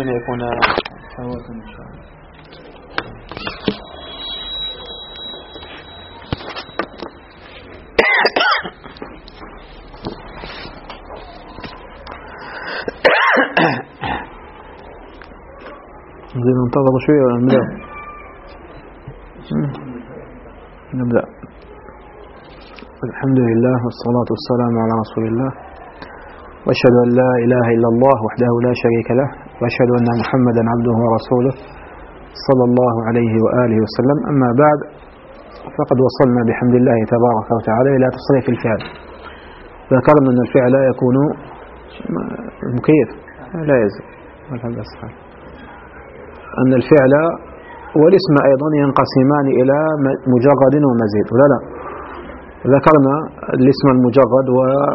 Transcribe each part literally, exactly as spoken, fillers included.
أن يكون فوتا إن شاء الله. نزيد ننتظر شوية ولا نبدأ؟ نبدأ. الحمد لله والصلاة والسلام على رسول الله، وأشهد أن لا إله إلا الله وحده لا شريك له، وأشهد أن محمدا عبده ورسوله صلى الله عليه وآله وسلم. أما بعد، فقد وصلنا بحمد الله تبارك وتعالى إلى تصريف الفعل. ذكرنا أن الفعل يكون مكيف لا يزال، أن الفعل والاسم أيضا ينقسمان إلى مجرد ومزيد، ولا لا؟ ذكرنا الاسم المجرد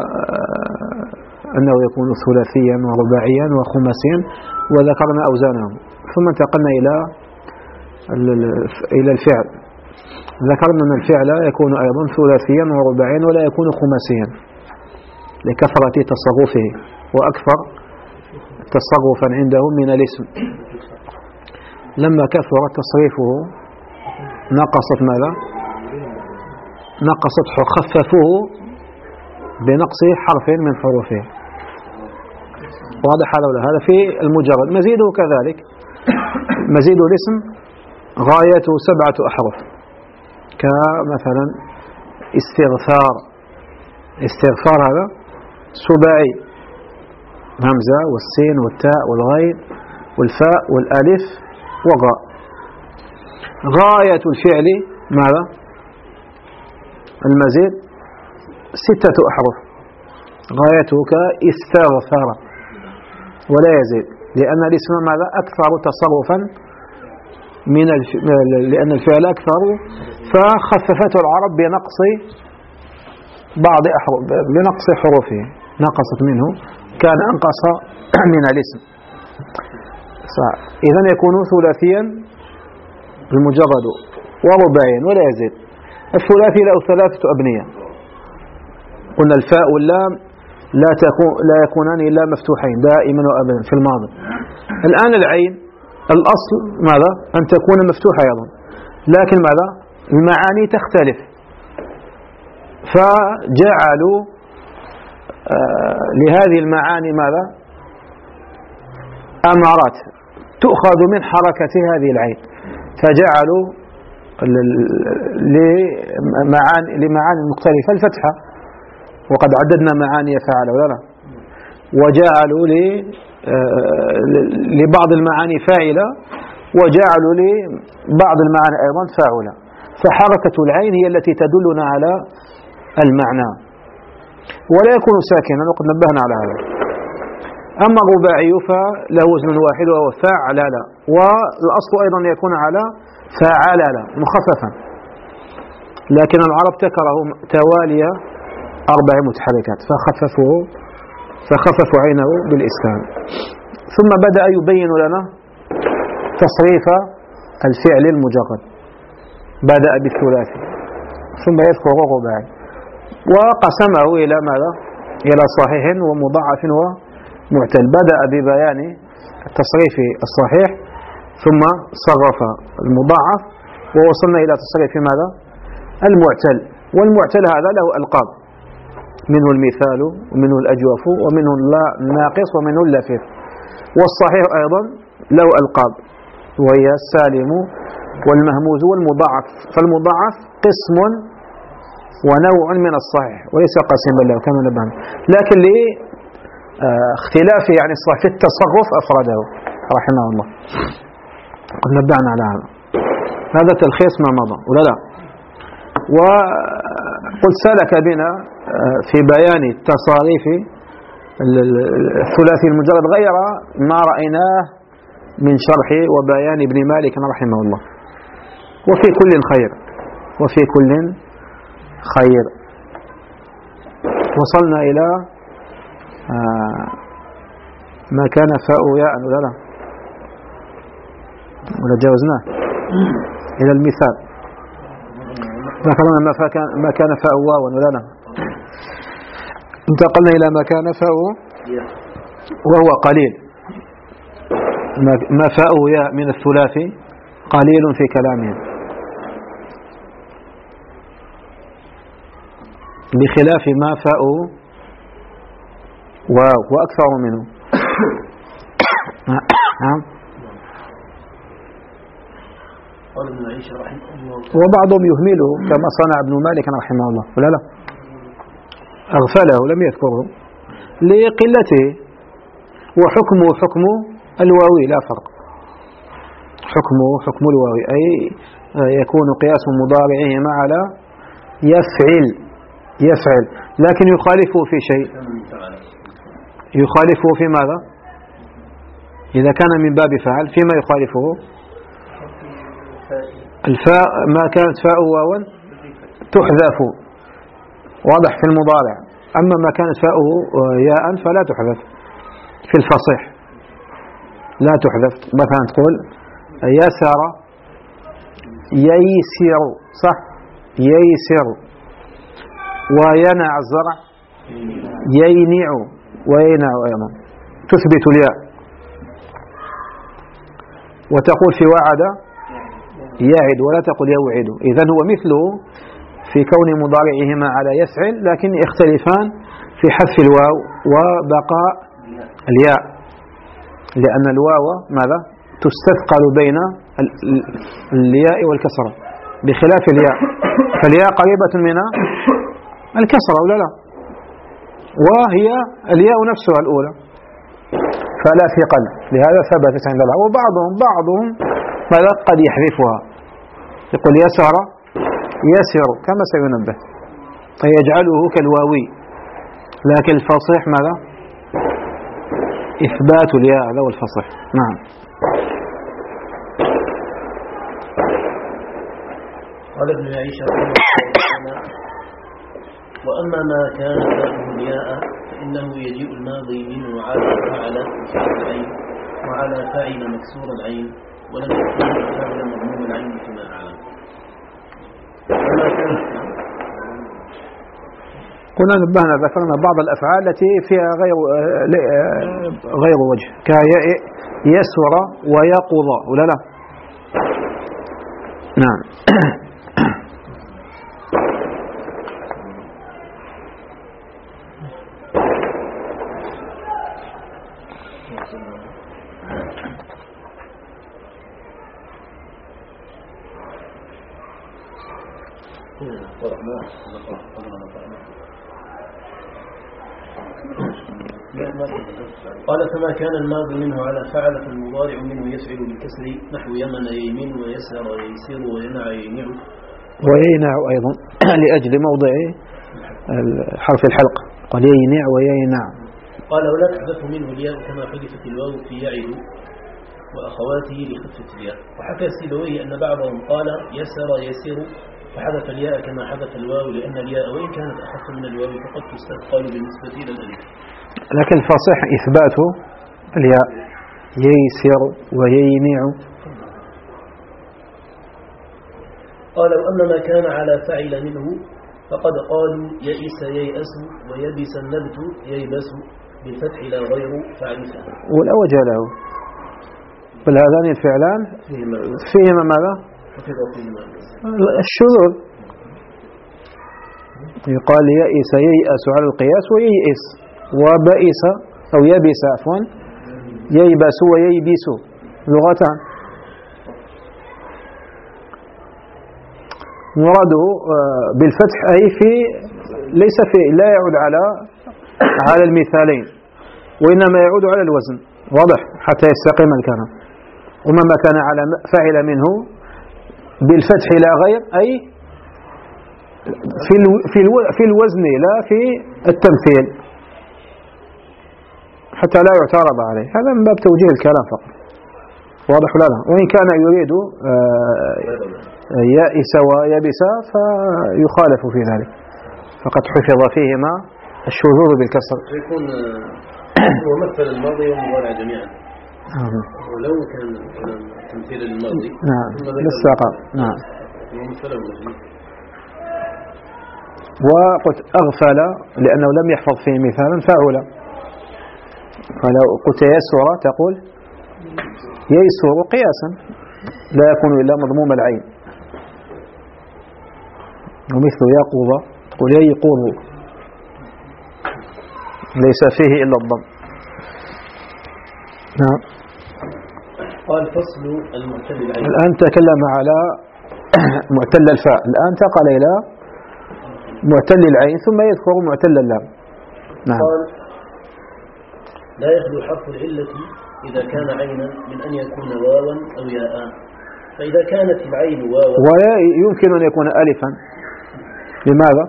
وأنه يكون ثلاثيا ورباعيا وخماسيا، وذكرنا أوزانهم. ثم انتقلنا إلى إلى الفعل. ذكرنا أن الفعل يكون أيضا ثلاثيا ورباعيا ولا يكون خماسيا لكثرة تصرفه، وأكثر تصرفا عنده من الاسم. لما كثر تصريفه نقصت ماذا؟ نقصت خففوه بنقص حرف من حروفه. واضح هذا ولا؟ هذا في المجرد. مزيده كذلك، مزيد الاسم غايته سبعة أحرف، كمثلا استغفار. استغفار هذا سباعي، همزة والسين والتاء والغين والفاء والألف وغاء. غاية الفعل ماذا؟ المزيد ستة أحرف، غايته كاستغفر ولا يزيد، لأن الاسم ماذا؟ أكثر تصرفا من الف... لأن الفعل أكثر، فخففته العرب بنقص بعض أحرف، بنقص حروفه، نقصت منه، كان أنقص من الاسم. إذن يكون ثلاثيا المجرد ورباعيا ولا يزيد. الثلاثي له ثلاثة أبنية. قلنا الفاء واللام لا تكون لا يكونان إلا مفتوحين دائما وأبدا في الماضي. الآن العين الأصل ماذا؟ أن تكون مفتوحة أيضا، لكن ماذا؟ المعاني تختلف، فجعلوا آه لهذه المعاني ماذا؟ أمارات تؤخذ من حركة هذه العين، فجعلوا لمعاني مختلفة الفتحة، وقد عددنا معاني فعل ولا لا؟ وجعلوا لبعض المعاني فاعلة، وجعلوا لبعض المعاني أيضا فاعلة، فحركة العين هي التي تدلنا على المعنى، ولا يكون ساكنا، وقد نبهنا على هذا. أما الرباعي فله وزن واحد وهو فاعلل، والأصل أيضا يكون على فاعلل مخففا، لكن العرب تكره توالي أربع متحركات فخففوه فخففوا عينه بالإسكان. ثم بدأ يبين لنا تصريف الفعل المجرد، بدأ بالثلاثي ثم يذكر الرباعي، وقسمه إلى ماذا؟ إلى صحيح ومضاعف ومعتل. بدأ ببيان التصريف الصحيح، ثم صرف المضاعف، ووصلنا إلى تصريف ماذا؟ المعتل. والمعتل هذا له ألقاب، منه المثال ومنه الأجوف ومنه الناقص ومنه اللفيف. والصحيح أيضا له ألقاب، وهي السالم والمهموز والمضاعف. فالمضاعف قسم ونوع من الصحيح وليس قسما له كما نبهنا، لكن لاختلافه يعني الصحيح في التصرف أفرده رحمه الله. قد نبهنا على هذا. هذا تلخيص ما مضى ولا لا؟ وقد سلك بنا في بيان التصاريف الثلاثي المجرد غير ما رأيناه من شرح وبيان ابن مالك رحمه الله. وفي كل خير، وفي كل خير. وصلنا إلى ما كان فاء ياء ولا لا؟ ولا جاوزناه إلى المثال. ذكرنا ما كان فاء واو ولا لا؟ انتقلنا إلى ما كان فاء وهو قليل. ما فاءه ياء من الثلاثي قليل في كلامهم، بخلاف ما فاءه واو وأكثر منه. نعم. وبعضهم يهمله كما صنع ابن مالك رحمه الله، ولا لا أغفله لم يذكره لقلته، وحكمه حكم الواوي لا فرق، حكمه حكم الواوي، أي يكون قياس مضارعهما على يفعل يفعل، لكن يخالفه في شيء، يخالفه في ماذا؟ إذا كان من باب فعل فيما يخالفه الفاء، ما كانت فاء واوا تحذف واضح في المضارع، أما ما كانت فاؤه ياء فلا تحذف في الفصيح، لا تحذف. مثلا تقول يسر ييسر، صح، ييسر. وينع الزرع يينع وينع أيضا تثبت الياء. وتقول في وعد يعد ولا تقول يوعد، إذن هو مثله في كون مضارعهما على يفعل، لكن يختلفان في حذف الواو وبقاء الياء، لأن الواو ماذا؟ تستثقل بين الياء والكسرة بخلاف الياء، فالياء قريبة من الكسرة ولا لا؟ وهي الياء نفسها الأولى، فلا ثقل، لهذا ثبتت عند الله. وبعضهم بعضهم ماذا؟ قد يحذفها، يقول يسر يسر كما سينبه، فيجعله كالواوي، لكن الفصيح ماذا؟ إثبات الياء، هذا هو الفصيح. نعم. قال ابن عيشة وأما ما كان فاته الياء فإنه يجيء الماضي منه على فعل مكسور العين وعلى فاعل مكسور العين، ولم يكن فاعل مضموم العين كما أعلم. كنا نبهنا ذكرنا بعض الأفعال التي فيها غير غير وجه، كيسر ويقضى ولا لا؟ نعم. قال فما كان الماضي منه على فعل فالمضارع منه يسعد بالكسر نحو يمن يمين ويسر ويسير وينع ينع وينع أيضا لأجل موضع حرف الحلق، قال ينع وينع. قال ولا تحذف منه الياء كما حذفت الواو في يعد وأخواته لخفة الياء. وحكى السيبويه أن بعضهم قال يسر يسير فحذف الياء كما حذف الواو، لأن الياء وإن كانت أخف من الواو فقد تستثقل بالنسبة إلى الألف، لكن الفصيح إثبات الياء ييسر ويينع. قال وأما ما كان على فعل منه فقد قالوا يئس ييأس ويبس النبت ييبس بالفتح لا غير فعرفه، ولا وجه له، بل هذان الفعلان فيهما ماذا؟ الشذوذ. يقال يئس ييأس على القياس وييئس، وبئس أو يبس عفوا ييبس وييبس لغتان. مراده بالفتح أي في ليس في لا يعود على على المثالين، وإنما يعود على الوزن، واضح حتى يستقيم الكلام. وما ما كان على فعل منه بالفتح لا غير أي في في في الوزن لا في التمثيل، حتى لا يعترض عليه. هذا من باب توجيه الكلام فقط، واضح ولا لا؟ وإن كان يريد يائس ويبس فيخالف في ذلك، فقد حفظ فيهما الشذوذ بالكسر. يكون هو مثل الماضي والمضارع جميعا، ولو كان تمثيل الماضي نعم للساقط. نعم. وقد أغفل لأنه لم يحفظ فيه مثالا فعل، فلو قلت يسر تقول ييسر قياسا لا يكون إلا مضموم العين. ومثل يقوض قل يقوض ليس فيه إلا الضم. نعم. قال فصل المعتل العين. الآن تكلم على معتل الفاء، الآن تقل إلى معتل العين ثم يذكر معتل اللام. نعم. قال لا يخلو حرف العلة إذا كان عينا من أن يكون واوا أو ياء، فإذا كانت العين واوا ولا يمكن أن يكون ألفا. لماذا؟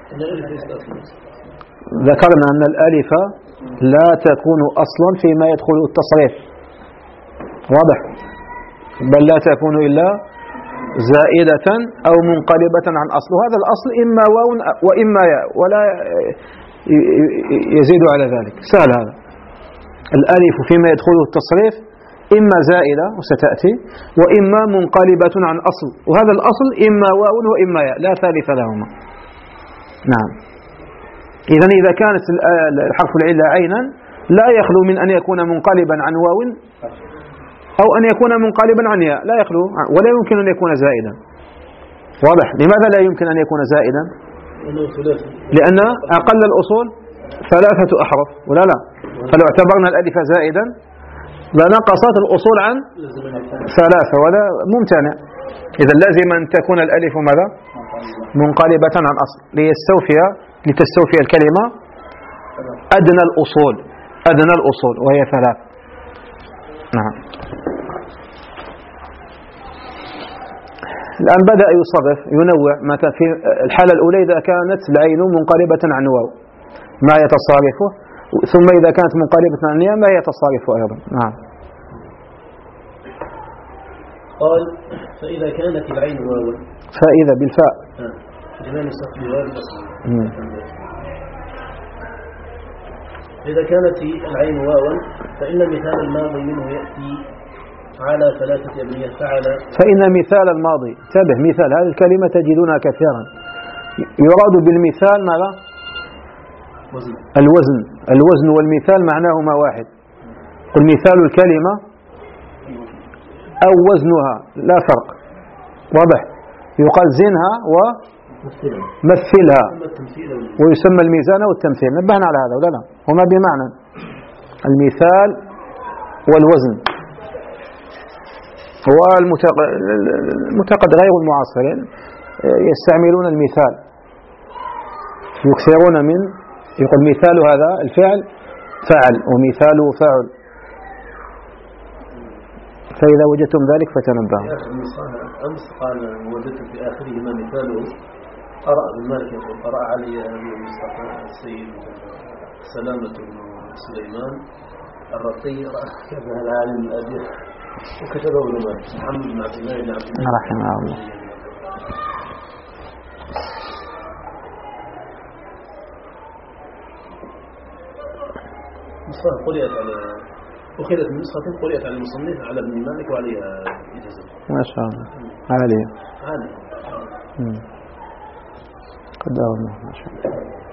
ذكرنا أن الألف لا تكون أصلا فيما يدخل التصريف، واضح؟ بل لا تكون إلا زائدة أو منقلبة عن أصل، هذا الأصل إما واو وإما ياء ولا يزيد على ذلك، سهل هذا. الألف فيما يدخله التصريف إما زائدة وستأتي وإما منقلبة عن أصل، وهذا الأصل إما واو وإما ياء لا ثالث لهما. نعم. إذن إذا كانت الحرف العلة عينا لا يخلو من أن يكون منقلبا عن واو أو أن يكون منقلبا عن ياء، لا يخلو، ولا يمكن أن يكون زائدا. واضح؟ لماذا لا يمكن أن يكون زائدا؟ لأن أقل الأصول ثلاثة أحرف ولا لا؟ فلو اعتبرنا الألف زائدا لنقصت الأصول عن ثلاثة ولا ممتنع. إذا لازم أن تكون الألف ماذا؟ منقلبة عن أصل ليستوفي لتستوفي الكلمة أدنى الأصول أدنى الأصول وهي ثلاث. نعم. الآن بدأ يصرف ينوع متى في الحالة الأولى إذا كانت العين منقلبة عن واو ما يتصارفه، ثم إذا كانت منقلبة عن ياء ما يتصارفه أيضا. نعم. قال فإذا كانت العين واو، فإذا بالفاء جمال الصف واو الأصل. إذا كانت العين واوا فإن مثال الماضي منه يأتي على ثلاثة أبنية فعل. فإن مثال الماضي، انتبه، مثال هذه الكلمة تجدونها كثيرا، يراد بالمثال ماذا؟ وزن. الوزن. الوزن والمثال معناهما واحد. قل مثال الكلمة أو وزنها لا فرق، واضح؟ يقال زنها ومثلها ويسمى الميزان والتمثيل. نبهنا على هذا ولا لا؟ هما بمعنى المثال والوزن. هو المعتقد غير المعاصرين يستعملون المثال، يكثرون من يقول مثال هذا الفعل فعل ومثاله فعل، فإذا وجدتم ذلك فتنبهوا. أمس قال وجدت في آخرهما مثاله قرأ ابن مالك يقول قرأ علي هذه المصطفى السيد سلامة بن سليمان الرقي كتب العالم الأبي وكتبه ابن مالك محمد بن عبد الله بن عبد الله رحمه الله. نسخة قرأت على أخذت من نسخة قرأت على المصنف على ابن مالك وعليها إجازة. ما شاء الله. عالية. عالية. قد أولنا ما شاء الله.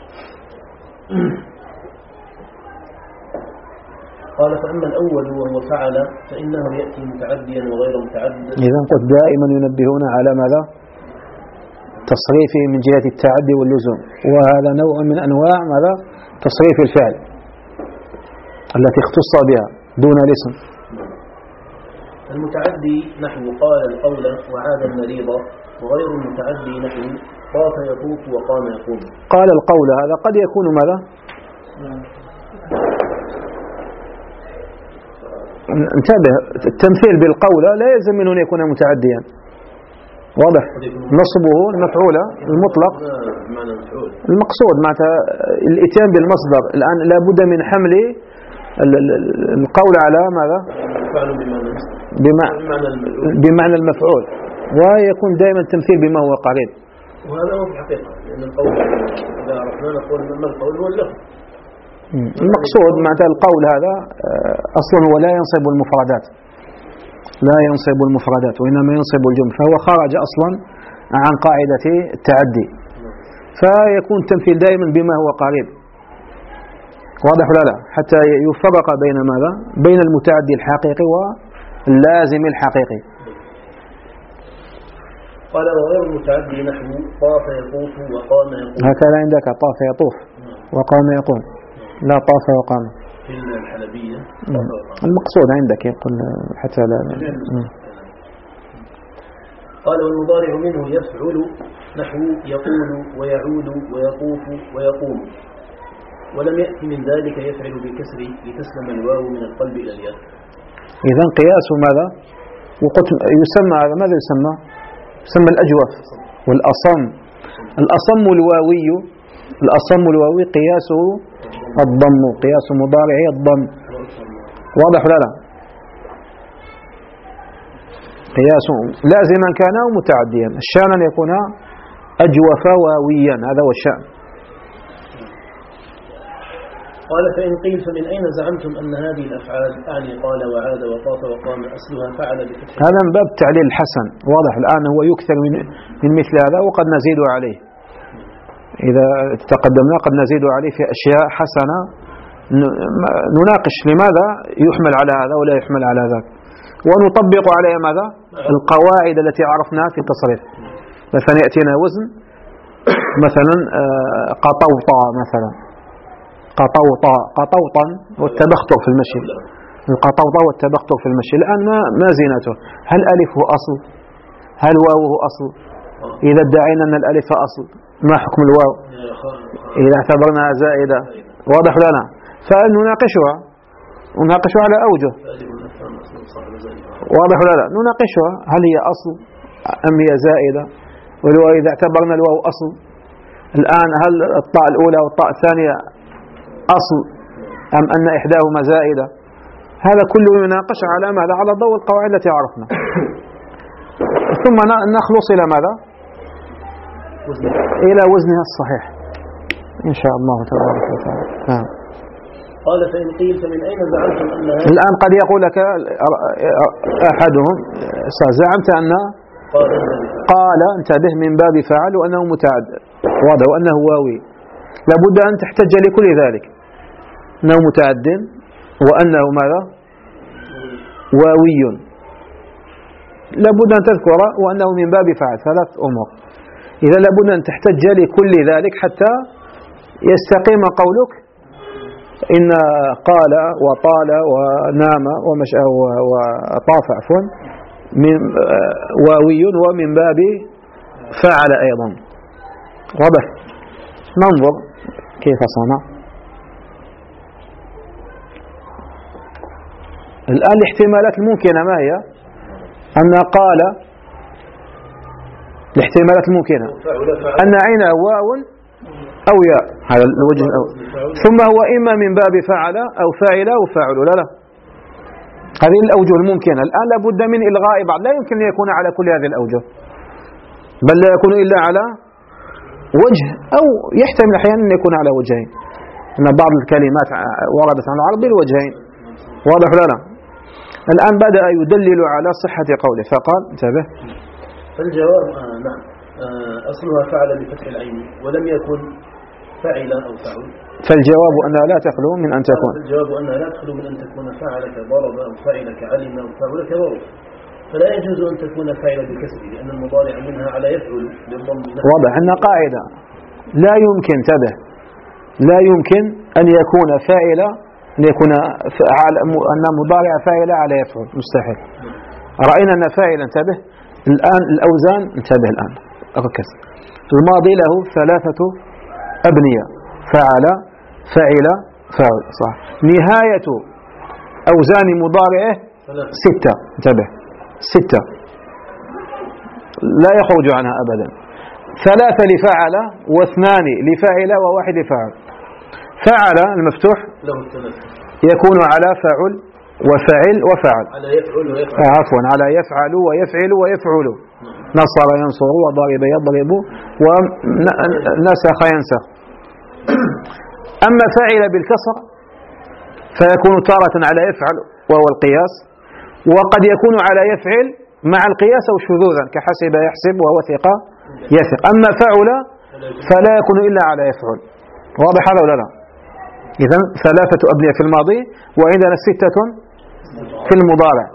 قال فأما الأول وهو فعل فإنه يأتي متعديا وغير متعد. إذا قلت دائما ينبهون على ماذا؟ تصريفه من جهة التعدي واللزوم، وهذا نوع من أنواع ماذا؟ تصريف الفعل التي اختص بها دون الاسم. المتعدي نحو قال القول وعاد المريض، وغير المتعدي نحو طاف يطوف وقام يقوم. قال القول هذا قد يكون ماذا؟ انتبه، التمثيل بالقول لا يلزم منه أن يكون متعديا، واضح؟ نصبه المفعول المطلق المقصود معناتها الاتيان بالمصدر. الآن لابد من حمل القول على ماذا؟ بمعنى المفعول، ويكون دائما التمثيل بما هو قريب. وهذا هو في الحقيقة، لأن القول إذا عرفنا نقول ما القول هو اللفظ. المقصود معناتها القول هذا أصلا هو لا ينصب المفردات، لا ينصب المفردات وإنما ينصب الجمل، فهو خرج أصلا عن قاعدة التعدي، فيكون التمثيل دائما بما هو قريب، واضح ولا لا؟ حتى يفرق بين ماذا؟ بين المتعدي الحقيقي اللازم الحقيقي. قال وغير المتعدي نحو طاف يطوف وقام يقوم. هكذا عندك طاف يطوف وقام يقوم، لا طاف وقام. في الحلبية المقصود عندك يقول حتى لا. قال والمضارع منه يفعل نحو يقول ويعود ويطوف ويقوم، ولم يأتي من ذلك يفعل بالكسر لتسلم الواو من القلب إلى الياء. إذن قياس ماذا؟ وقلت يسمى هذا ماذا يسمى؟ يسمى الأجوف والأصم. الأصم الواوي، الأصم الواوي قياسه الضم، قياس مضارعه الضم. واضح ولا لا؟ قياس لازما كان أو متعديا، الشأن أن يكون أجوف واويا، هذا هو الشأن. قال فإن قيل فمن أين زعمتم أن هذه الأفعال أعني قال وعاد وطاف وقام أصلها فعل بفتح؟ هذا من باب تعليل الحسن. واضح الآن هو يكثر من من مثل هذا، وقد نزيد عليه إذا تقدمنا، قد نزيد عليه في أشياء حسنة نناقش لماذا يحمل على هذا ولا يحمل على ذاك، ونطبق عليه ماذا؟ القواعد التي عرفناها في التصريف. مثلا يأتينا وزن مثلا قطوطا، مثلا قطوطا قطوطا والتبختر في المشي، القطوطا والتبختر في المشي. الآن ما ما زينته؟ هل ألفه أصل؟ هل واوه أصل؟ إذا ادعينا أن الألف أصل ما حكم الواو إذا اعتبرناها زائدة؟ واضح لنا؟ فنناقشها نناقشها على أوجه. واضح ولا لا؟ نناقشها هل هي أصل أم هي زائدة، والواو إذا اعتبرنا الواو أصل الآن هل الطاء الأولى والطاء الثانية أصل أم أن إحداهما زائدة؟ هذا كله يناقش على ماذا؟ على ضوء القواعد التي عرفنا. ثم نخلص إلى ماذا؟ إلى وزنها الصحيح إن شاء الله تبارك وتعالى. نعم. قال فإن قيل فمن أين زعمتم أن هذا؟ الآن قد يقول لك أحدهم زعمت أن قال انتبه من باب فعل وأنه متعد، واضح وأنه واوي، لابد أن تحتج لكل ذلك، أنه متعد وأنه ماذا؟ واوي، لابد أن تذكر وأنه من باب فعل، ثلاث أمور. إذا لابد أن تحتج لكل ذلك حتى يستقيم قولك إن قال وطال ونام ومشى وطاف عفوا من واوي ومن باب فعل أيضا. واضح؟ ننظر كيف صنع. الآن الاحتمالات الممكنة ما هي؟ أن قال الاحتمالات الممكنة أن عينه واو أو ياء، هذا الوجه الأول، ثم هو إما من باب فعل أو فاعل أو فاعل، لا لا، هذه الأوجه الممكنة. الآن لابد من إلغاء بعض، لا يمكن أن يكون على كل هذه الأوجه، بل لا يكون إلا على وجه، أو يحتمل أحيانا أن يكون على وجهين، أن بعض الكلمات وردت عن العرب بالوجهين. واضح لا لا؟ الآن بدأ يدلل على صحة قوله فقال انتبه. فالجواب آه نعم آه أصلها فعل بفتح العين ولم يكن فعل أو فعل. فالجواب أنها لا تخلو من أن تكون فالجواب أنها لا تخلو من أن تكون فعل كضرب أو فعل كعلم أو فعل كضرب، فلا يجوز أن تكون فاعل بالكسر لأن المضارع منها على يفعل بالضم. واضح أن قاعدة لا يمكن تبه لا يمكن أن يكون فاعل أن يكون أن مضارع فاعل على يفعل، مستحيل. رأينا أن فاعل انتبه. الآن الأوزان انتبه الآن أركز. الماضي له ثلاثة أبنية، فعل فعل فاعل، صح. نهاية أوزان مضارعه ستة، انتبه ستة لا يخرج عنها أبدا. ثلاثة لفعل واثنان لفاعل وواحد لفاعل. فعل المفتوح يكون على فعل وفعل وفعل، على يفعل ويفعل آه عفوا على يفعل ويفعل ويفعل. نصر ينصر وضرب يضرب ونسخ ينسخ. أما فعل بالكسر فيكون تارة على يفعل وهو القياس، وقد يكون على يفعل مع القياس أو شذوذا كحسب يحسب وهو ثقة يثق. أما فعل فلا يكون إلا على يفعل. واضح هذا ولا لا؟ إذن ثلاثة أبنية في الماضي وعندنا ستة في المضارع.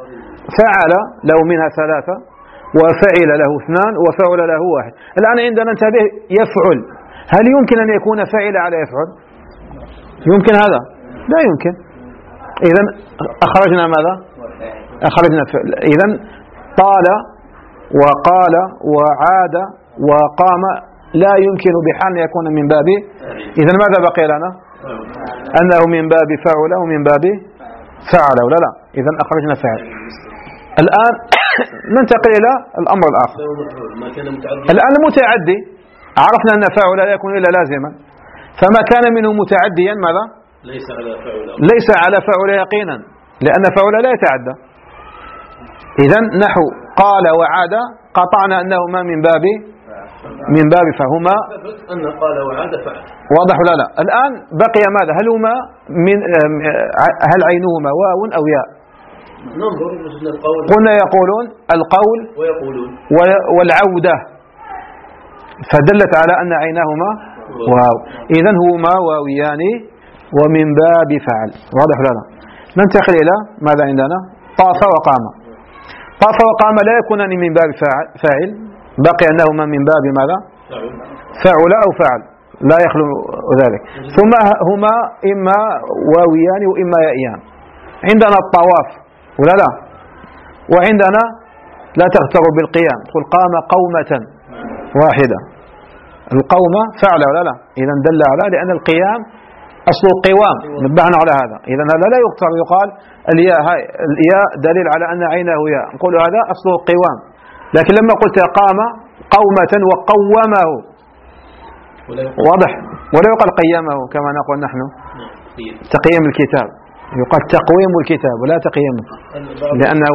فعل له منها ثلاثة وفعل له اثنان وفعل له واحد. الآن عندنا انتبه يفعل، هل يمكن أن يكون فعل على يفعل؟ يمكن هذا؟ لا يمكن. إذن أخرجنا ماذا؟ أخرجنا فعل. إذن طال وقال وعاد وقام لا يمكن بحال أن يكون من باب. إذن ماذا بقي لنا؟ أنه من باب فعل ومن باب فعل ولا لا؟ إذن أخرجنا فعل. الآن ننتقل إلى الأمر الآخر. الآن المتعدي عرفنا أن فعل لا يكون إلا لازما، فما كان منه متعديا ماذا؟ ليس على فعل ليس على فعل يقينا، لأن فعل لا يتعدى. إذن نحو قال وعاد قطعنا أنهما من باب من باب فهما أن قال وعاد فعل. واضح ولا لا؟ الآن بقي ماذا؟ هل هما من هل عينهما واو أو ياء؟ ننظر القول. قلنا يقولون القول ويقولون والعودة، فدلت على أن عينهما واو. إذن هما واويان ومن باب فعل. واضح ولا لا؟ ننتقل إلى ماذا عندنا؟ طاف وقام. طاف وقام لا يكونان من باب فاعل، بقي أنهما من باب ماذا؟ فعل أو فعل، لا يخلو ذلك. ثم هما إما واويان وإما يائيان. عندنا الطواف ولا لا؟ وعندنا لا تغتر بالقيام، تقول قام قومة واحدة. القومة فعل ولا لا؟ إذا دل على لأن القيام أصل القوام، نبهنا على هذا. إذا هذا لا يغتر، يقال الياء هاي الياء دليل على أن عينه ياء، نقول هذا أصل القوام. لكن لما قلت قام قومة وقومه واضح، ولا يقال قيمه كما نقول نحن تقييم الكتاب، يقال تقويم الكتاب ولا تقييمه، لأنه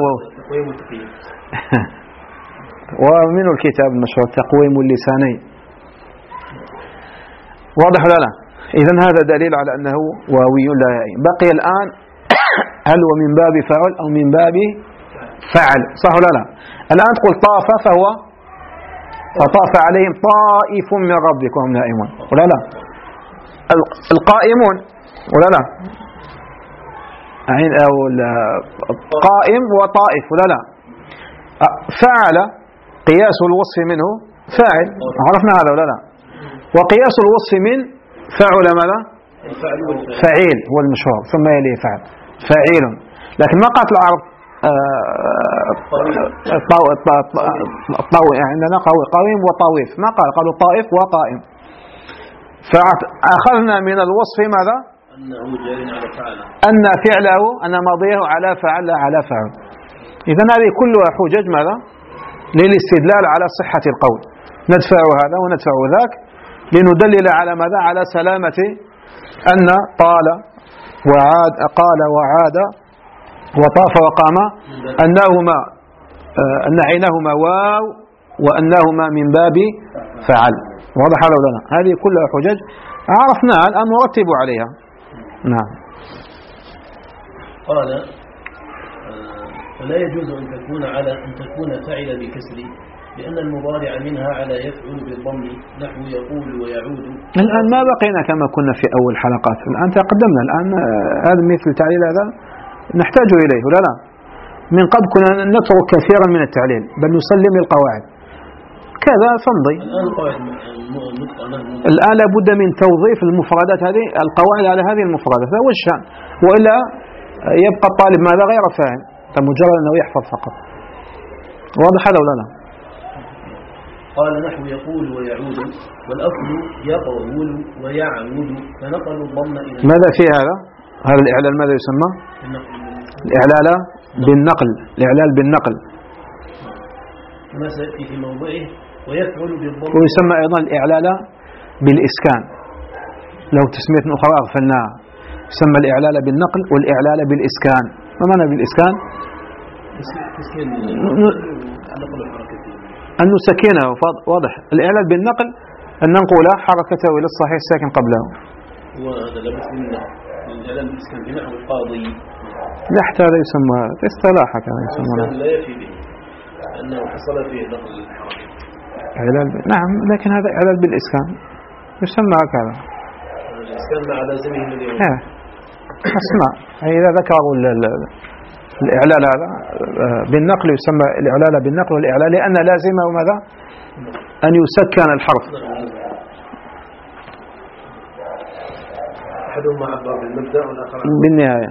ومن الكتاب المشهور تقويم اللسانين. واضح ولا لا؟ إذن هذا دليل على أنه واوي لا يائي. بقي الآن هل هو من باب فعل أو من باب فعل؟ صح ولا لا؟ الآن تقول طاف فهو فطاف عليهم طائف من ربكم وهم نائمون ولا لا؟ القائمون ولا لا؟ أو قائم وطائف ولا لا؟ فعل قياس الوصف منه فاعل، عرفنا هذا ولا لا؟ وقياس الوصف من فعل ماذا؟ فعيل هو المشهور، ثم يليه فعل فعيل. لكن ما قالت العرب عندنا قويم وطويف، ما قال، قالوا طائف وقائم. فأخذنا من الوصف ماذا؟ أن فعله أن ماضيه على فعل على فعل. إذن هذه كلها حجج ماذا؟ للاستدلال على صحة القول، ندفع هذا وندفع ذاك لندلل على ماذا؟ على سلامة أن طال وعاد قال وعاد وطاف وقام أنهما أن عينهما واو وأنهما من باب فعل. واضح هذا ولا لا؟ هذه كلها حجج عرفناها الآن نرتب عليها. نعم. قال فلا يجوز أن تكون على أن تكون فعل بكسر، لأن المضارع منها على يفعل بالضم نحو يقول ويعود. الآن ما بقينا كما كنا في أول حلقات، الآن تقدمنا. الآن هذا مثل التعليل هذا نحتاج إليه ولا لا؟ من قبل كنا نترك كثيرا من التعليل بل نسلم القواعد كذا فنضي. الآن لابد من توظيف المفردات هذه القواعد على هذه المفردات، هذا هو الشأن، وإلا يبقى الطالب ماذا غير فاهم، مجرد أنه يحفظ فقط. واضح هذا ولا لا؟ قال نحو يقول ويعود، والأصل يقول ويعود، فنقلوا الضم إلى ماذا في هذا؟ هذا الإعلال ماذا يسمى؟ الإعلال بالنقل، الإعلال بالنقل كما سيأتي في موضعه. ويفعل بالضم، ويسمى أيضا الإعلال بالإسكان، لو تسمية أخرى أغفلناها، يسمى الإعلال بالنقل والإعلال بالإسكان. ما معنى بالإسكان؟ أن نسكنه، واضح. الإعلال بالنقل أن ننقل حركته إلى الصحيح الساكن قبله. وهذا لابد من الإعلال بالإسكان بنحو القاضي. لا حتى هذا يسمى اصطلاحا كما يسمى، لا يفي به أنه حصل فيه نقل الحركة. إعلال ب... نعم، لكن هذا إعلال بالإسكان يسمى هكذا. الإسكان مع لازمه الذي اسمع، إذا ذكروا الإعلال هذا بالنقل يسمى الإعلال بالنقل والإعلال لأن لازمه ماذا؟ أن يسكن الحرف. أحدهما عبر بالمبدأ والآخر بالنهاية.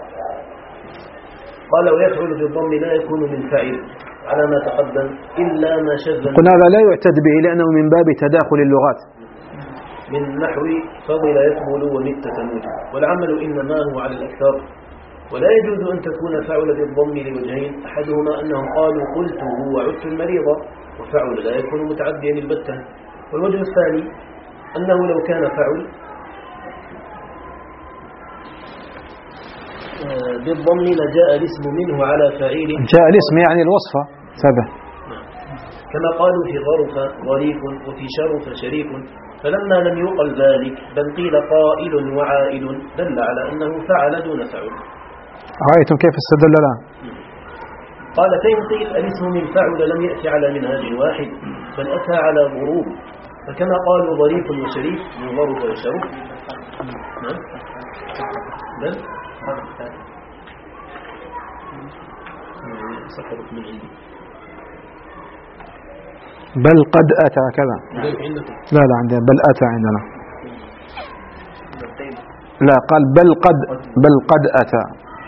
قال ويفعل بالضم لا يكون من فاعل على ما تقدم إلا ما شذ. قلنا هذا لا يعتد به لأنه من باب تداخل اللغات. من نحو فضل يفضل ومت تموت، والعمل إنما هو على الأكثر، ولا يجوز أن تكون فعل بالضم لوجهين، أحدهما أنهم قالوا قلته وعدت المريضة، وفعل لا يكون متعديا البتة. والوجه الثاني أنه لو كان فعل بالضم لجاء الاسم منه على فاعله، جاء الاسم يعني الوصفة سبه، كما قالوا في ظرف ظريف وفي شرف شريف، فلما لم يقل ذلك بل قيل قائل وعائل دل على أنه فعل دون فعل. رأيتم كيف استدل الآن؟ قال فإن قيل الاسم من فعل لم يأتي على منهاج واحد بل أتى على ضروب، فكما قالوا ظريف وشريف من ظرف وشرف بل سقطت من عندي بل قد أتى كذا، لا لا عندنا بل أتى عندنا، لا قال بل قد بل قد أتى.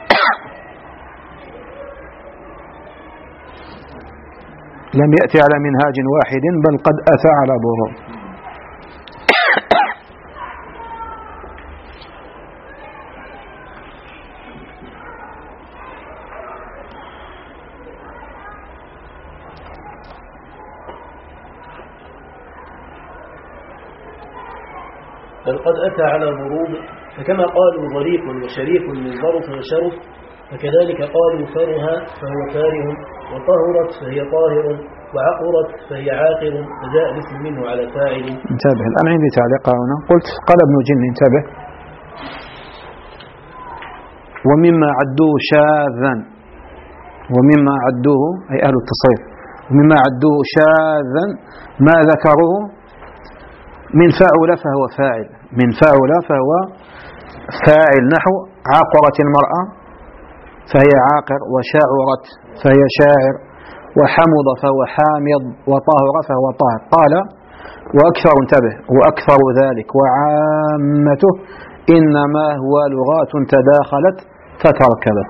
لم يأتي على منهاج واحد بل قد أتى على ضروب. بل قد أتى على ضروب، فكما قالوا ظريف وشريف من ظرف وشرف، فكذلك قالوا فرها فهو فاره، وطهرت فهي طاهر، وعقرت فهي عاقر، فجاء الاسم منه على فاعل. انتبه الآن عندي تعليق هنا، قلت قال ابن جن انتبه، ومما عدوه شاذا، ومما عدوه أي أهل التصريف، ومما عدوه شاذا ما ذكروه من فاعل فهو فاعل، من فاعل فهو فاعل، نحو عاقرت المرأة فهي عاقر، وشاعرت فهي شاعر، وحمض فهو حامض، وطاهر فهو طاهر. قال وأكثر انتبه وأكثر ذلك وعامته إنما هو لغات تداخلت فتركبت،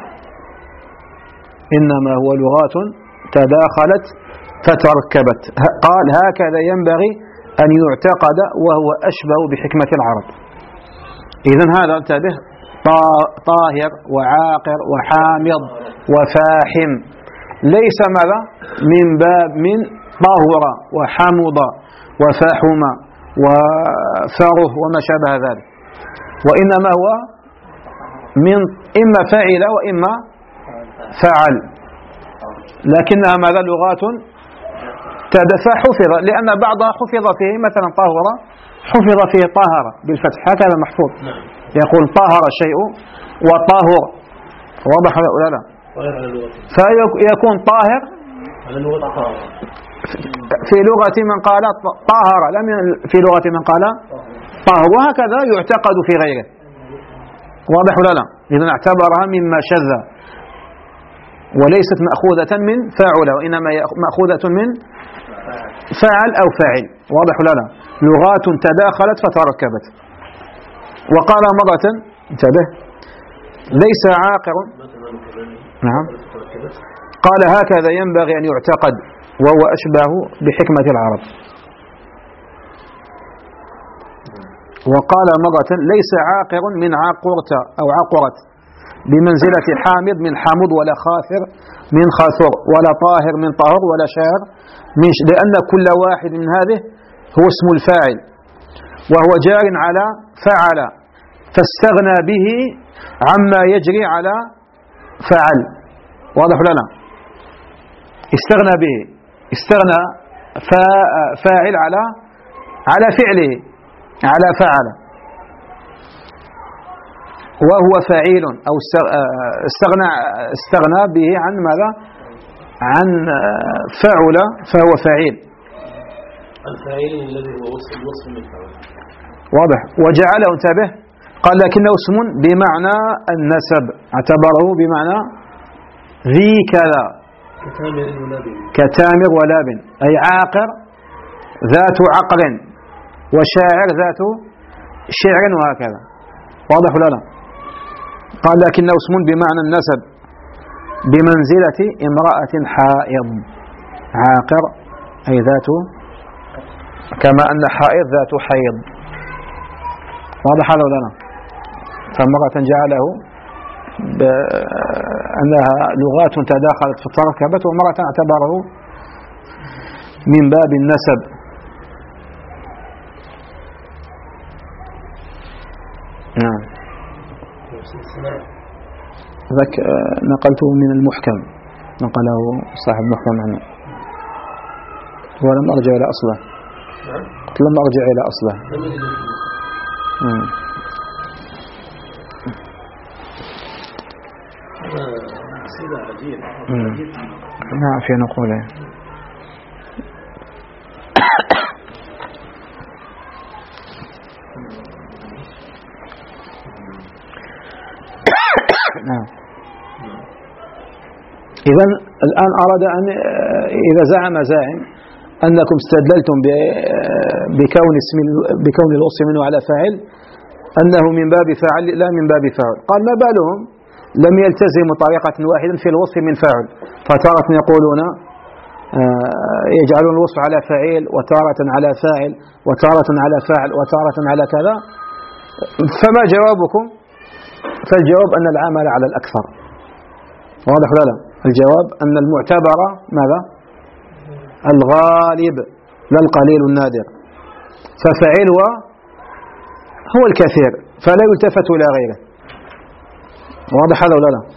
إنما هو لغات تداخلت فتركبت. قال هكذا ينبغي أن يعتقد وهو أشبه بحكمة العرب. إذن هذا انتبه طاهر وعاقر وحامض وفاحم ليس ماذا من باب من طهر وحمض وفاحم وفره وما شابه ذلك، وإنما هو من إما فعل وإما فعل، لكنها ماذا لغات تدفع حفظ، لأن بعضها حفظ فيه مثلا طهر حفظ فيه طهر بالفتح هكذا محفوظ، يقول طهر شيء وطهر، واضح ولا لا؟ فيكون طاهر في لغة من قال طهر، لم في لغة من قال طهر، وهكذا يعتقد في غيره، واضح ولا لا؟ إذن اعتبرها مما شذ وليست مأخوذة من فاعل، وإنما مأخوذة من فاعل أو فاعل، واضح ولا لا؟ لغات تداخلت فتركبت. وقال مرة انتبه ليس عاقر، نعم قال هكذا ينبغي أن يعتقد وهو أشبه بحكمة العرب. وقال مرة ليس عاقر من عاقرت أو عقرت بمنزلة حامض من حامض، ولا خاثر من خاثر، ولا طاهر من طاهر، ولا شاعر من ش... لأن كل واحد من هذه هو اسم الفاعل وهو جار على فعل، فاستغنى به عما يجري على فعل، واضح ولا لا؟ استغنى به، استغنى فاعل على على فعله على فعل، وهو فاعل أو استغنى استغنى به عن ماذا؟ عن فعل فهو فاعل، الفاعل الذي هو الوصف من فعل، واضح. وجعله انتبه قال لكنه اسم بمعنى النسب، اعتبره بمعنى ذي كذا كتامر ولاب، أي عاقر ذات عقل، وشاعر ذات شعر، وهكذا. واضح ولا لا؟ قال لكنه اسم بمعنى النسب بمنزلة امرأة حائض. عاقر أي ذات، كما أن حائض ذات حيض. واضح ولا لا؟ فمرة جعله بأنها لغات تداخلت في التركبة، ومرة اعتبره من باب النسب. نعم. ذاك نقلته من المحكم، نقله صاحب محكم عنه، ولم أرجع إلى أصله. لم أرجع إلى أصله. نعم في نقوله. نعم. إذن الآن أراد أن إذا زعم زاعم أنكم استدللتم بكون اسم بكون الوصف منه على فاعل أنه من باب فاعل لا من باب فاعل، قال ما بالهم لم يلتزموا طريقة واحدة في الوصف من فاعل، فتارة يقولون يجعلون الوصف على فاعل، وتارة على فاعل، وتارة على فاعل، وتارة على كذا. فما جوابكم؟ فالجواب أن العمل على الأكثر. واضح ولا لا؟ الجواب أن المعتبر ماذا؟ الغالب لا القليل النادر. ففعل هو الكثير، فلا يلتفت إلى غيره. واضح هذا ولا لا؟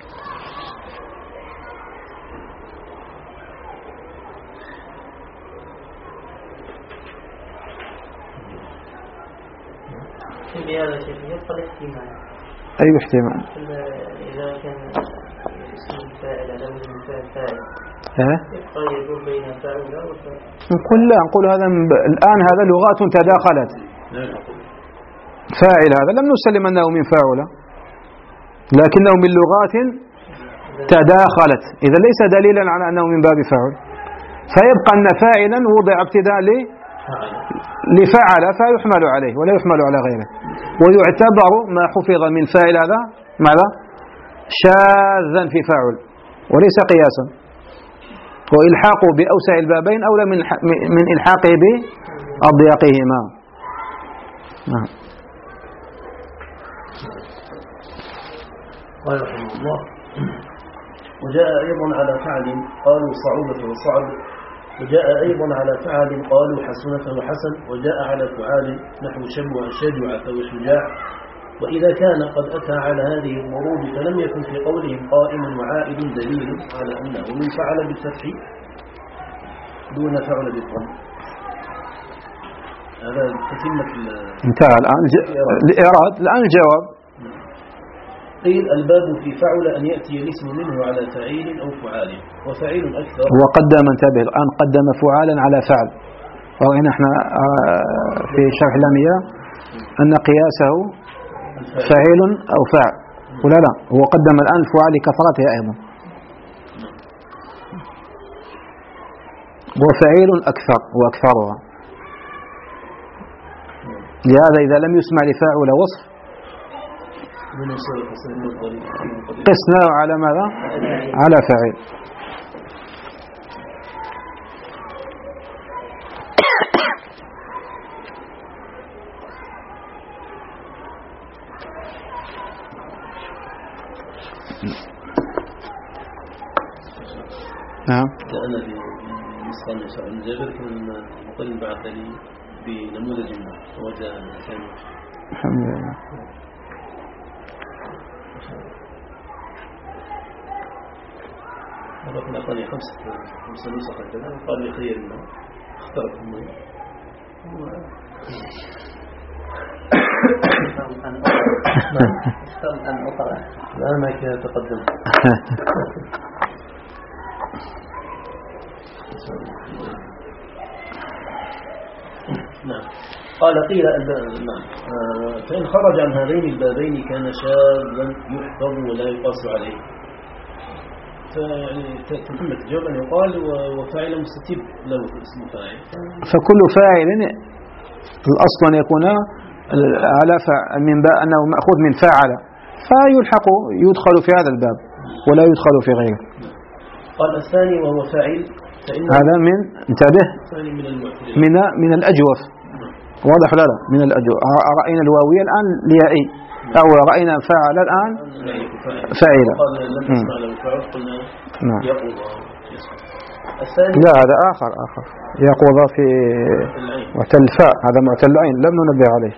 بهذا الشيء يبقى الاحتمال. أي احتمال؟ إذا كان اسم الفاعل على وزن فاعل يبقى يدور بين فاعل وفاعل. نقول لا، نقول هذا الآن هذا لغات تداخلت. فاعل هذا لم نسلم أنه من فاعل، لكنه من لغات تداخلت، إذا ليس دليلا على أنه من باب فاعل. فيبقى أن فاعلا وضع ابتداء لفعل فيحمل عليه ولا يحمل على غيره، ويعتبر ما حفظ من فاعل هذا ماذا؟ شاذا في فاعل وليس قياسا، وإلحاقه بأوسع البابين أولى من من إلحاقه بأضيقهما. نعم. قال رحمه الله: وجاء أيضا على فعل قالوا صعوبة وصعب، وجاء أيضا على فعل قالوا حسنة وحسن، وجاء على فعال نحو شبع شجعة وشجاع. وإذا كان قد أتى على هذه الضروب فلم يكن في قولهم قائما وعائد دليل على أنه من فعل بالفتح دون فعل بالضم. هذا تتمة انتهى الآن الإيراد. الآن الجواب: قيل الباب في فعل أن يأتي الاسم منه على فعيل أو فعال، وفعيل أكثر. وقدم انتبه الآن قدم فعالا على فعل، وإن احنا في شرح اللامية أن قياسه فعيل أو فعل، ولا لا هو قدم الآن الفعال لكثرتها أيضا، وفعيل أكثر وأكثرها. لهذا إذا لم يسمع لفاعل وصف قسناه على ماذا؟ على فاعل. نعم. كأنا في مسقال مساء الجبل كان مقل بعث لي بنموذج ما وجاء ثاني. الحمد لله. مرة كنا أعطاني خمسة خمسة نسخ كذا، قال لي خير منه اخترت منه. الآن ما كان تقدم. نعم. قال قيل نعم فإن خرج عن هذين البابين كان شاذا يحفظ ولا يقاس عليه. يعني تتمة الجواب أن يقال وفاعل مستتب له اسم فاعل. فكل فاعل الأصل أن يكون على من باب أنه مأخوذ من فاعل فيلحق يدخل في هذا الباب ولا يدخل في غيره. قال الثاني وهو فاعل هذا من انتبه من من الأجوف. واضح لا لا من الأجوف. رأينا الواوية الآن ليائي أو رأينا فاعل الآن فاعل. نعم. لا هذا آخر آخر يقوض في معتل الفاء هذا معتل العين لم ننبه عليه.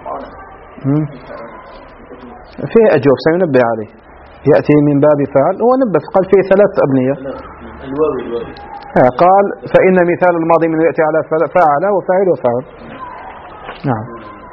فيه أجوف سينبه عليه يأتي من باب فاعل هو نبه قال فيه ثلاث أبنية. الواوي الواوي قال فإن مثال الماضي منه يأتي على فاعل وفاعل وفاعل. نعم.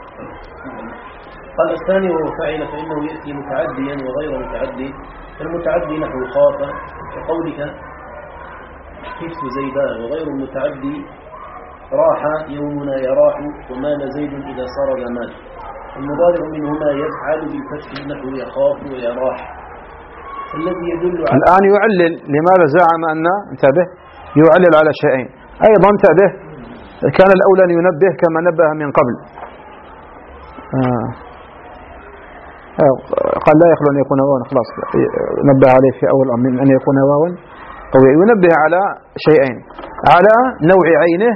قال الثاني وهو فاعل فإنه يأتي متعديا وغير متعدي. المتعدي نحو خاف كقولك خفت زيدا وغير المتعدي راح يومنا يراح ومال زيد إذا صار جمال. المضارع منهما يفعل بالفتح نحو يخاف ويراح. الذي يدل على الآن يعلل لماذا زعم أن انتبه يعلل على شيئين أيضا انتبه كان الأولى أن ينبه كما نبه من قبل. آه. قال لا يخلو أن يكون واوا خلاص نبه عليه في أول من أن يكون واوا أو ينبه على شيئين على نوع عينه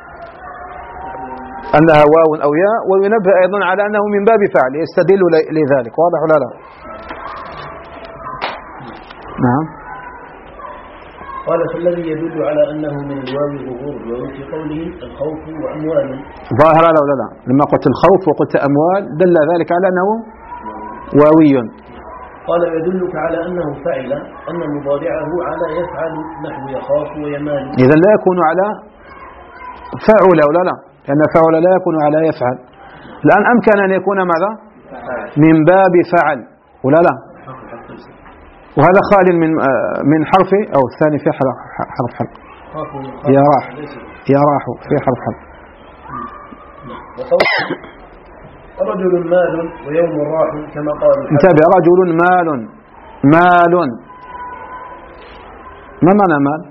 أنها واو أو ياء وينبه أيضا على أنه من باب فعل يستدل لذلك. واضح ولا لا؟ نعم. قال فالذي يدل على أنه من الواو ظهور الواو في قوله الخوف وأموال. ظاهر لا ولا لا؟ لما قلت الخوف وقلت أموال دل ذلك على أنه واوي. قال يدلك على أنه فعل أن مضارعه على يفعل نحو يخاف ويمال. إذا لا يكون على فعل ولا لا؟ لأن فعل لا يكون على يفعل. الآن أمكن أن يكون ماذا؟ من باب فعل ولا لا؟ وهذا خال من من حرف أو الثاني في حرف حرف حرف يراح يراح في حرف حرف. رجل مال ويوم راح كما قال. انتبه رجل مال مال ما معنى مال؟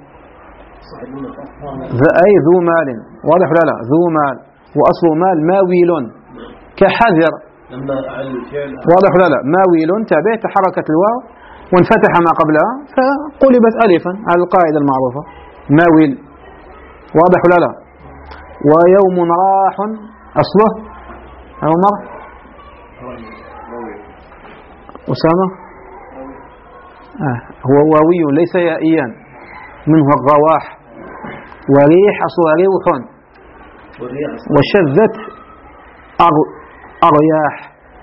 أي ذو مال. واضح لا لا ذو مال وأصل مال ماويل كحذر. واضح لا لا ماويل تابع تحركت الواو وانفتح ما قبلها فقلبت ألفا على القاعدة المعروفة ماويل. واضح لا لا. ويوم راح أصله عمر أسامة آه هو واوي ليس يائيا منه الرواح وريح أصلها ريح وشذت أرياح.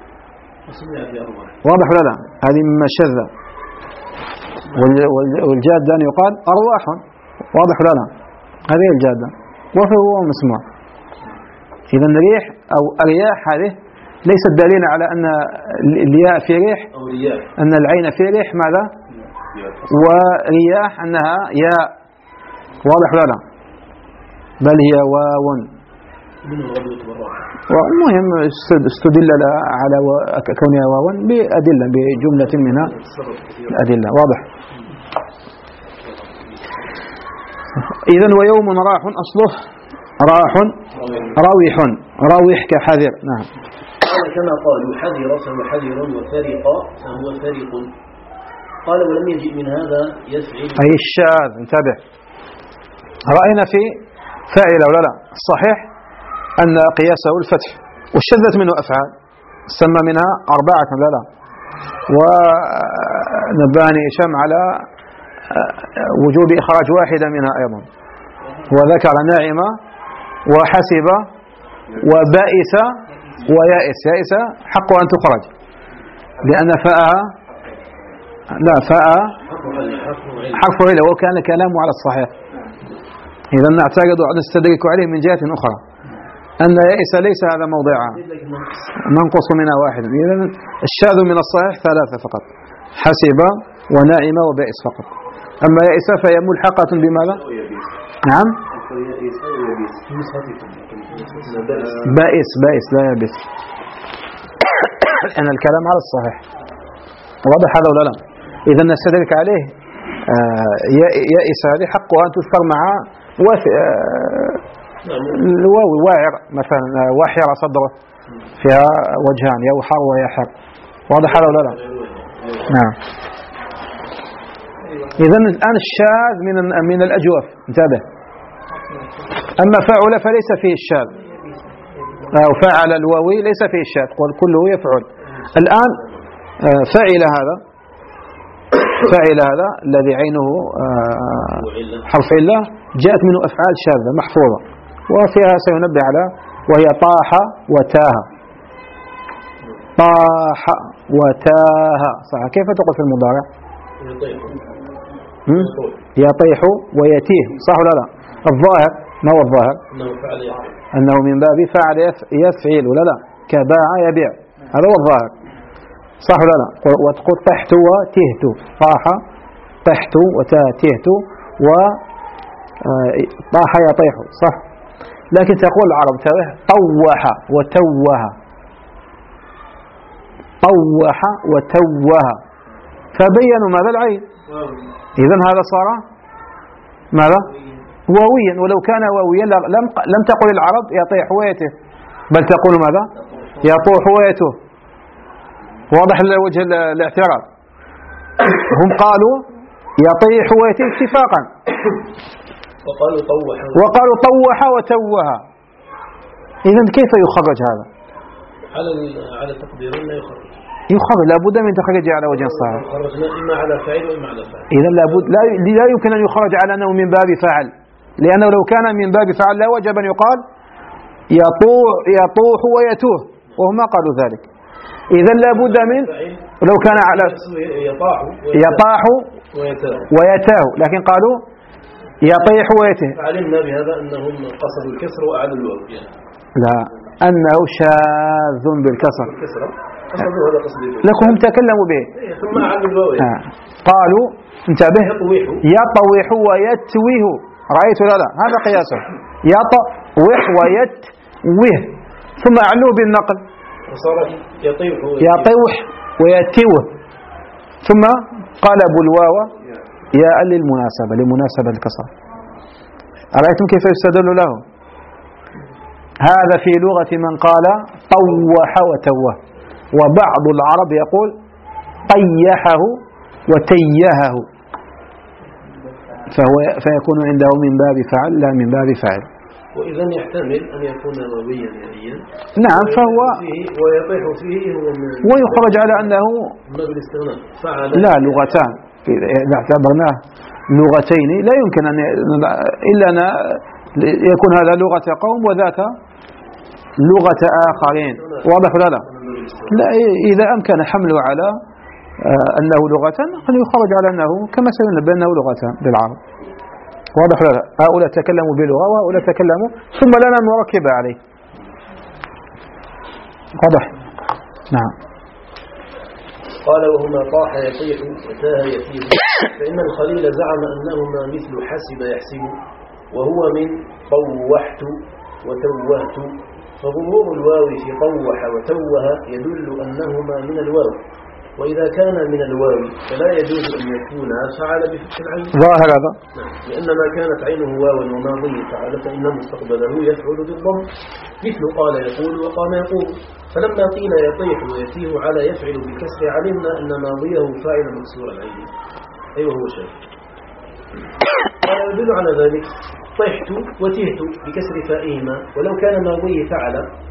واضح ولا لا؟ هذه مما شذ والجادة أن يقال أرواح. واضح ولا لا؟ هذه الجادة وفهو مسموع. إذا ريح أو أرياح هذه ليست دليلا على أن الياء في ريح أن العين في ريح ماذا ورياح أنها ياء. واضح ولا لا؟ بل هي واو. والمهم استدل على كونها واو بأدلة بجملة منها الأدلة. واضح. إذن ويوم راح أصله راح راوح راوح كحذر. نعم. قال كما قالوا حذر فهو حذر وفرق فهو فرق. قال ولم يجئ من هذا يفعل أي الشاذ. انتبه رأينا في فاعل ولا لا؟ الصحيح أن قياسه الفتح والشذت منه أفعال سمى منها أربعة لا لا. ونباني شم على وجوب إخراج واحدة منها أيضا وذكر ناعمة وحسب وبائس ويائس. يائس حق أن تخرج لأن فاءها لا فاء حرف علة وكان كلامه على الصحيح. إذا نعتقد ونستدرك عليه من جهة أخرى أن يائس ليس هذا موضعها ننقص منها واحد. إذا الشاذ من الصحيح ثلاثة فقط حسب وناعمة وبائس فقط. أما يائس فهي ملحقة بماذا؟ نعم بائس بائس لا يبس أن الكلام على الصحيح. واضح هذا ولا لا؟ إذا نستدرك عليه يائس هذه حقها أن تذكر مع الواو واعر مثلا، واحر صدره فيها وجهان، يوحر ويحر. واضح هذا ولا لا؟ نعم. إذن الآن الشاذ من من الأجوف، انتبه. أما فعل فليس فيه الشاذ، أو فعل الواوي ليس فيه الشاذ، قل كله يفعل. الآن فعل هذا، فعل هذا الذي عينه حرف علة جاءت منه أفعال شاذة محفوظة، وفيها سينبه على، وهي طاح وتاه. طاح وتاه صح. كيف تقول في المضارع؟ يطيح ويتيه صح ولا لا؟ الظاهر ما هو الظاهر؟ أنه من باب فعل يفعل ولا لا؟ كباع يبيع، هذا هو الظاهر صح ولا لا؟ وتقول طحت وتهت، طاح طحت وتهت وطاح يطيح صح. لكن تقول العرب طوح وتوه، طوح وتوه، فبينوا ماذا؟ العين. إذن هذا صار ماذا؟ واويا. ولو كان واويا لم لم تقل العرب يطيح ويته، بل تقول ماذا؟ يطوح ويته. واضح وجه الاعتراض. هم قالوا يطيح ويته اتفاقا، وقالوا طوح وقالوا طوح وتوه. إذن كيف يخرج هذا؟ على على تقدير لا يخرج، يخرج لابد من تخرجه على وجه صحيح. خرجنا إما على فاعل وإما على فاعل. إذن لابد لا لا يمكن أن يخرج على أنه من باب فاعل، لأنه لو كان من باب فاعل لا وجب أن يقال يطوح يطوح ويتوه، وهم قالوا ذلك. إذن لابد من، لو كان على يطاح يطاح ويتاه، لكن قالوا يطيح ويته. علمنا بهذا أنهم قصدوا الكسر وأعادوا الواو. لا، أنه شاذ بالكسر. قصدوا هذا قصد لكن هم تكلموا به ثم أعادوا الواو. آه. قالوا انتبه، يطوح ويتوه. رأيت لا لا هذا قياسه، يطوح ويتوه، ثم أعلوه بالنقل وصار يطيح يطوح ويتوه، ثم قلبوا الواو ياء للمناسبة، لمناسبة الكسر. أرأيتم كيف يستدل له؟ هذا في لغة من قال طوح وتوه، وبعض العرب يقول طيحه وتيهه، فهو فيكون عنده من باب فعل لا من باب فاعل. وإذا يحتمل أن يكون واويا يائيا. نعم، فهو ويطيح فيه ويخرج على أنه لا لغتان. إذا اعتبرناه لغتين لا يمكن أن إلا أن يكون هذا لغة قوم وذاك لغة آخرين. واضح ولا لا؟ لا، إذا أمكن حمله على أنه لغتان قد يخرج على أنه كما سينبه أنه لغتان للعرب. واضح ولا لا؟ هؤلاء تكلموا بلغة وهؤلاء تكلموا، ثم لنا نركب عليه. واضح؟ نعم. قال وهما طاح يطيح وتاه يتيه، فإن الخليل زعم أنهما مثل حسب يحسب، وهو من طوحت وتوهت، فظهور الواو في طوح وتوه يدل أنهما من الواو، وإذا كان من الواو فلا يجوز أن يكون فعل بفتح العين ظاهر هذا، لأنما كانت عينه واوا وماضي فعل فإن مستقبله يفعل بالضم، مثل قال يقول وقام يقول. فلما قيل يطيح ويتيه على يفعل بالكسر علمنا أن ماضيه فاعل مكسور العين. أيوه هو شيء يدل على ذلك طحت وتهت بكسر فائهما، ولو كان ماضيه فعل،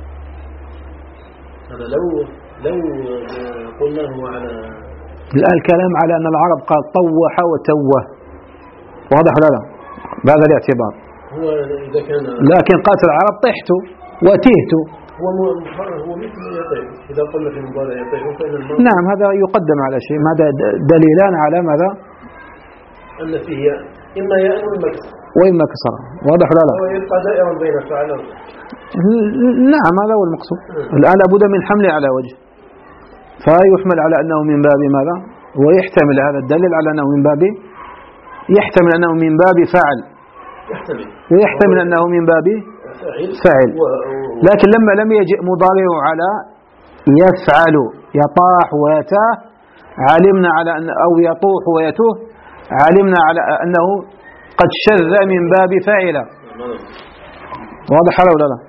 هذا لو لو قلناه على الآن الكلام على أن العرب قال طوح وتوه. واضح ولا لا؟ بهذا الاعتبار. هو إذا كان لكن قالت العرب طحت وتهت، هو هو مثل يطيح. إذا قلنا في المضارع يطيح فإن الماضي نعم هذا يقدم على شيء. هذا دليلان على ماذا؟ أن فيه إما ياء وإما كسر وإما كسر. واضح ولا لا؟ هو يبقى دائما بين فعل. نعم هذا هو المقصود. الآن لابد من حمله على وجه، فيحمل على أنه من باب ماذا؟ ويحتمل هذا الدليل على أنه من باب، يحتمل أنه من باب فعل، ويحتمل أنه من باب فعل. لكن لما لم يجئ مضارع على يفعل يطاح ويتاه علمنا على أن أو يطوح ويتوه علمنا على أنه قد شذ من باب فعل. واضح هذا ولا لا؟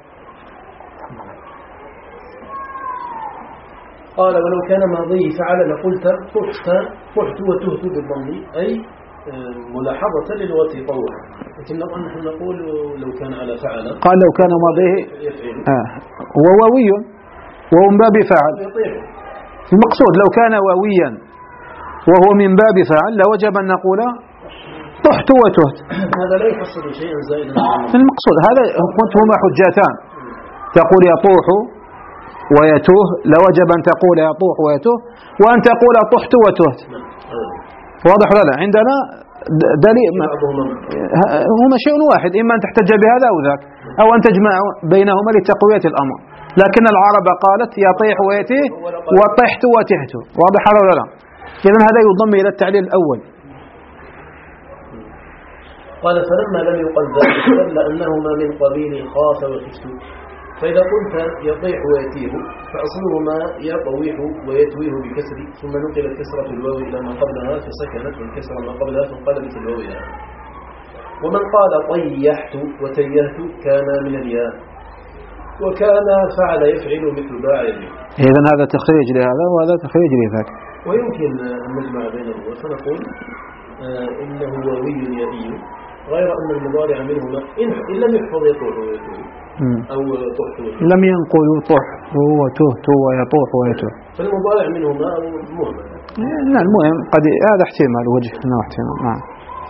قال ولو كان ماضي فعل لقلت طحت طحت وتهت بالضم أي ملاحظة للغة طوع، لكن نحن نقول لو كان على فعل. قال لو كان ماضيه آه وواوي وهو من باب فعل. المقصود لو كان واويا وهو من باب فعل لوجب أن نقول طحت وتهت. هذا لا يحصل شيئا زائدا. المقصود هذا كنت هما حجتان، تقول يطوح ويتوه لوجب أن تقول يطوح ويتوه، وأن تقول طحت وتهت. واضح ولا لا؟ عندنا دليل هما شيء واحد، إما أن تحتج بهذا أو ذاك أو أن تجمع بينهما لتقوية الأمر، لكن العرب قالت يطيح ويتيه وطحت وتهت. واضح ولا لا؟ إذن هذا يضم إلى التعليل الأول. قال فلما لم يقل ذلك دل أنهما من قبيل خاف وخفت، فإذا قلت يطيح ويتيه فأصلهما يطويح ويتويه بكسر، ثم نقلت كسرة الواو إلى ما قبلها فسكنت والكسر ما قبلها فانقلبت الواو إلى. ومن قال طيحت وتيهت كان من الياء، وكان فعل يفعل مثل باع يبيع. إذن هذا تخريج لهذا وهذا تخريج لذاك. ويمكن أن نجمع بينهما فنقول آه إنه واوي يائي، غير أن المضارع منهما إن لم يحفظ يطوح ويتوه أو طح لم ينقلوا طح وتهت ويطوح ويتوه، فالمضارع منهما مهم. لا المهم قد هذا احتمال وجه انه احتمال. نعم.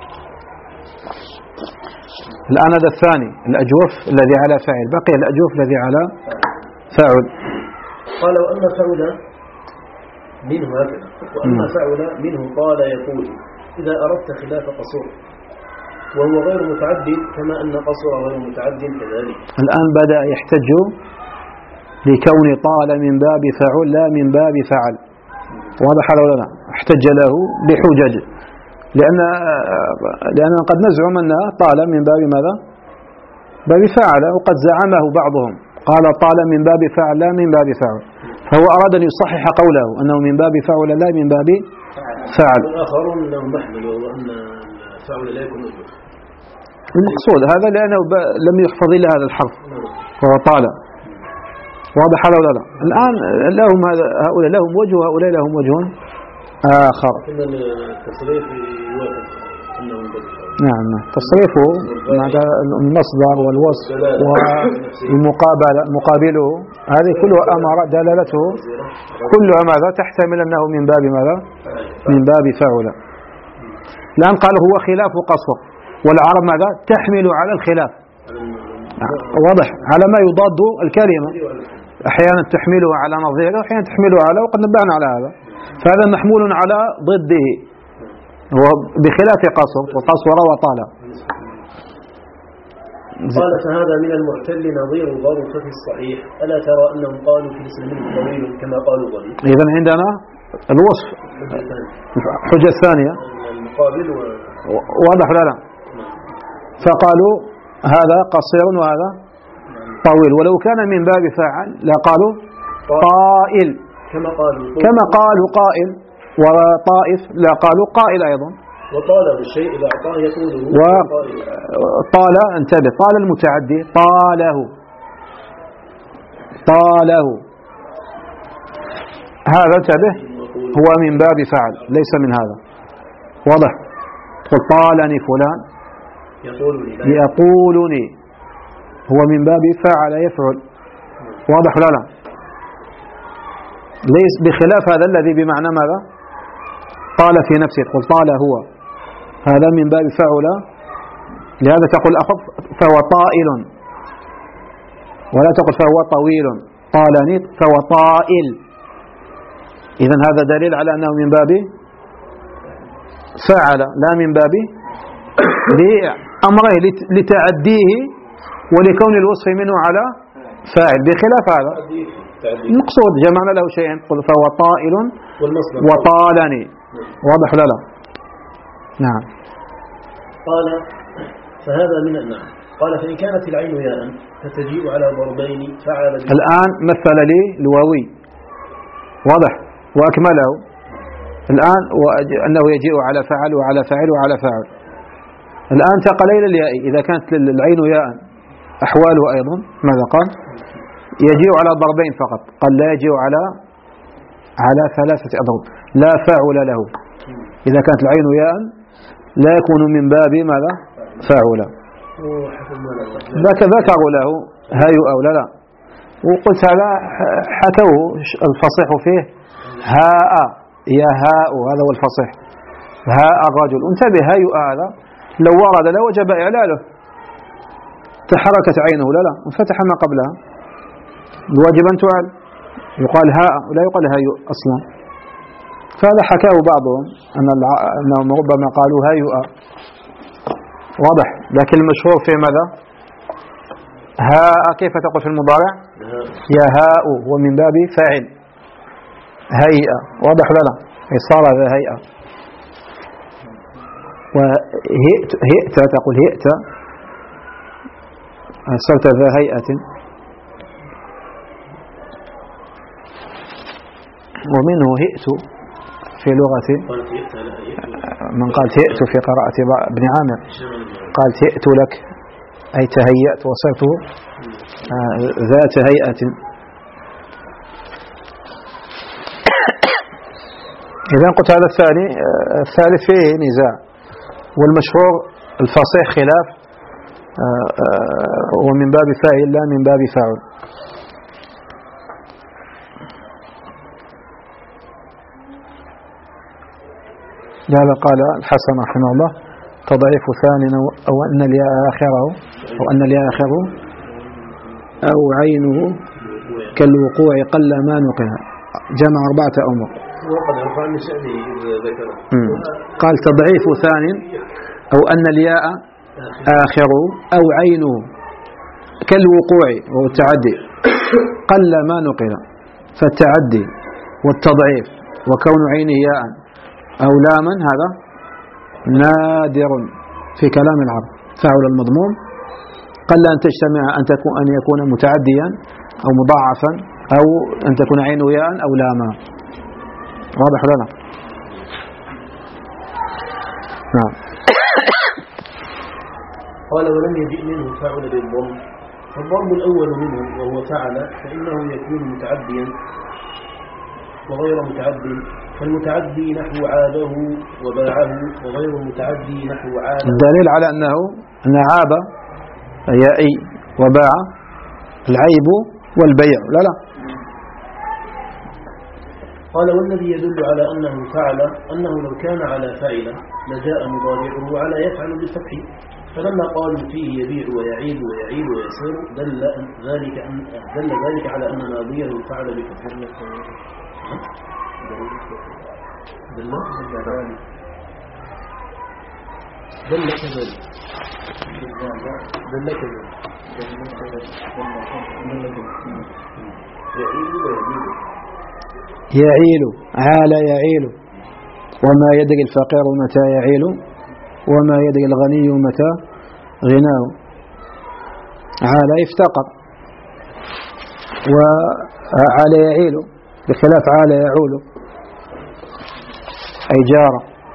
الآن هذا الثاني الأجوف الذي على فاعل، بقي الأجوف الذي على فاعل. قال وأما فعل منه هكذا، وأما فعل منه قال يقول إذا أردت خلاف قصور وهو غير متعد كما أن قصر غير متعد كذلك. الآن بدأ يحتج لكون طال من باب فعل لا من باب فعل. واضح هذا ولا لا؟ احتج له بحجج، لأن لأننا قد نزعم أن طال من باب ماذا؟ باب فعل، وقد زعمه بعضهم قال طال من باب فعل لا من باب فعل، فهو أراد أن يصحح قوله أنه من باب فعل لا من باب فعل. والآخرون لهم محمل وهو أن فعل لا يكون أجوف. المقصود هذا لأنه لم يحفظ إلا هذا الحرف وهو طال. واضح هذا ولا لا؟ الآن لهم هؤلاء لهم وجه وهؤلاء لهم وجه آخر. إن التصريف يوافق أنه نعم نعم تصريفه مع المصدر والوصف والمقابلة مقابله هذه كلها أمر دلالته كلها ماذا تحتمل أنه من باب ماذا؟ من باب فعل. الآن قال هو خلاف قصر، والعرب ماذا؟ تحمل على الخلاف. واضح على ما يضاد الكلمة، أحيانا تحمله على نظيره وأحيانا تحمله على، وقد نبهنا على هذا، فهذا محمول على ضده هو بخلاف قصر، وقصر وطال. قال فهذا من المعتل نظير ضرب في الصحيح، ألا ترى أنهم قالوا في الاسم منه طويل كما قالوا ضريب. إذن عندنا الوصف الحجة الثانية المقابل و... واضح لا لا، فقالوا هذا قصير وهذا طويل، ولو كان من باب فاعل لا قالوا قائل كما قالوا كما قالوا قائل، وطائف لا قالوا قائل أيضا. وطال بالشيء إذا أعطاه يطوله. وطال انتبه، طال المتعدي طاله طاله هذا انتبه هو من باب فعل ليس من هذا. واضح؟ تقول طالني فلان يقولني يقولني هو من باب فعل يفعل. واضح لا لا؟ ليس بخلاف هذا الذي بمعنى ماذا؟ طال في نفسه، تقول طال هو، هذا من باب فعل، لهذا تقول أخف فهو طائل، ولا تقول فهو طويل. طالني فهو طائل. إذن هذا دليل على أنه من باب فعل لا من باب لأمره لتعديه ولكون الوصف منه على فاعل، بخلاف هذا المقصود جمعنا له شيئين، فهو طائل وطالني. واضح لا لا؟ نعم. قال فهذا من النعم. قال فإن كانت العين ياء فتجيء على ضربين فعل. الآن مثل لي الواوي واضح وأكمله، الآن أنه يجيء على فعل وعلى فعل وعلى فعل. الآن انتقل إلى الياء. إذا كانت العين ياء أحواله أيضا ماذا قال؟ يجيء على ضربين فقط. قال لا يجيء على على ثلاثة أضرب. لا فاعل له. إذا كانت العين ياء لا يكون من باب ماذا؟ فاعل. ذاك ذكروا له هاي أو لا لا. وقلت هذا حكوه الفصيح فيه هاء يا هاء، هذا هو الفصيح. هاء الرجل. انتبه هاي هذا لو ورد لوجب إعلاله. تحركت عينه لا لا انفتح ما قبلها الواجب أن تعل. يقال هاء ولا يقال هاي أصلا. فهذا حكاه بعضهم أن أنهم ربما قالوا هاي واضح. لكن المشهور في ماذا؟ هاء. كيف تقول في المضارع؟ يا هاء هو من باب فاعل. هيئة واضح ولا لا؟ صار ذا هيئة. وهئت هئت تقول هئت صرت ذا هيئة. ومنه هئت في لغة من قال هئت في قراءة ابن عامر قال هئت لك أي تهيأت وصرت ذات هيئة. إذا قلت هذا الثاني الثالث فيه نزاع، والمشهور الفصيح خلاف ومن باب فاعل لا من باب فاعل. لهذا قال الحسن رحمه الله تضعيف ثاني أو أن الياء آخره أو أن الياء آخره أو عينه كالوقوع قل ما نقل. جمع أربعة أمور. قال تضعيف ثاني أو أن الياء آخره أو عينه كالوقوع وهو التعدي قل ما نقل. فالتعدي والتضعيف وكون عينه ياء أو لاما هذا نادر في كلام العرب. فاعل المضموم قل أن تجتمع أن تكون أن يكون متعديا أو مضاعفا أو أن تكون عينه ياء أو لاما. واضح ولا لا؟ نعم. قال ولم يجئ منه فاعل بالضم. فالضم الأول منه وهو فعل فإنه يكون متعديا وغير متعد. فالمتعدي نحو عابه وباعه وغير المتعدي نحو عاب. الدليل على أنه أن عاب يائي وباع العيب والبيع لا لا. قال والذي يدل على أنه فعل أنه لو كان على فاعل لجاء مضارعه على يفعل بالفتح. فلما قالوا فيه يبيع ويعيب ويعيب ويسير دل ذلك أن دل ذلك على أن ناظيره فعل بفتح. دل دل كذلك دل كذلك يعيل عال يعيل وما يدري الفقير متى يعيل وما يدري الغني متى غناه. عال افتقر وعال يعيل بخلاف عال يعول أي جار.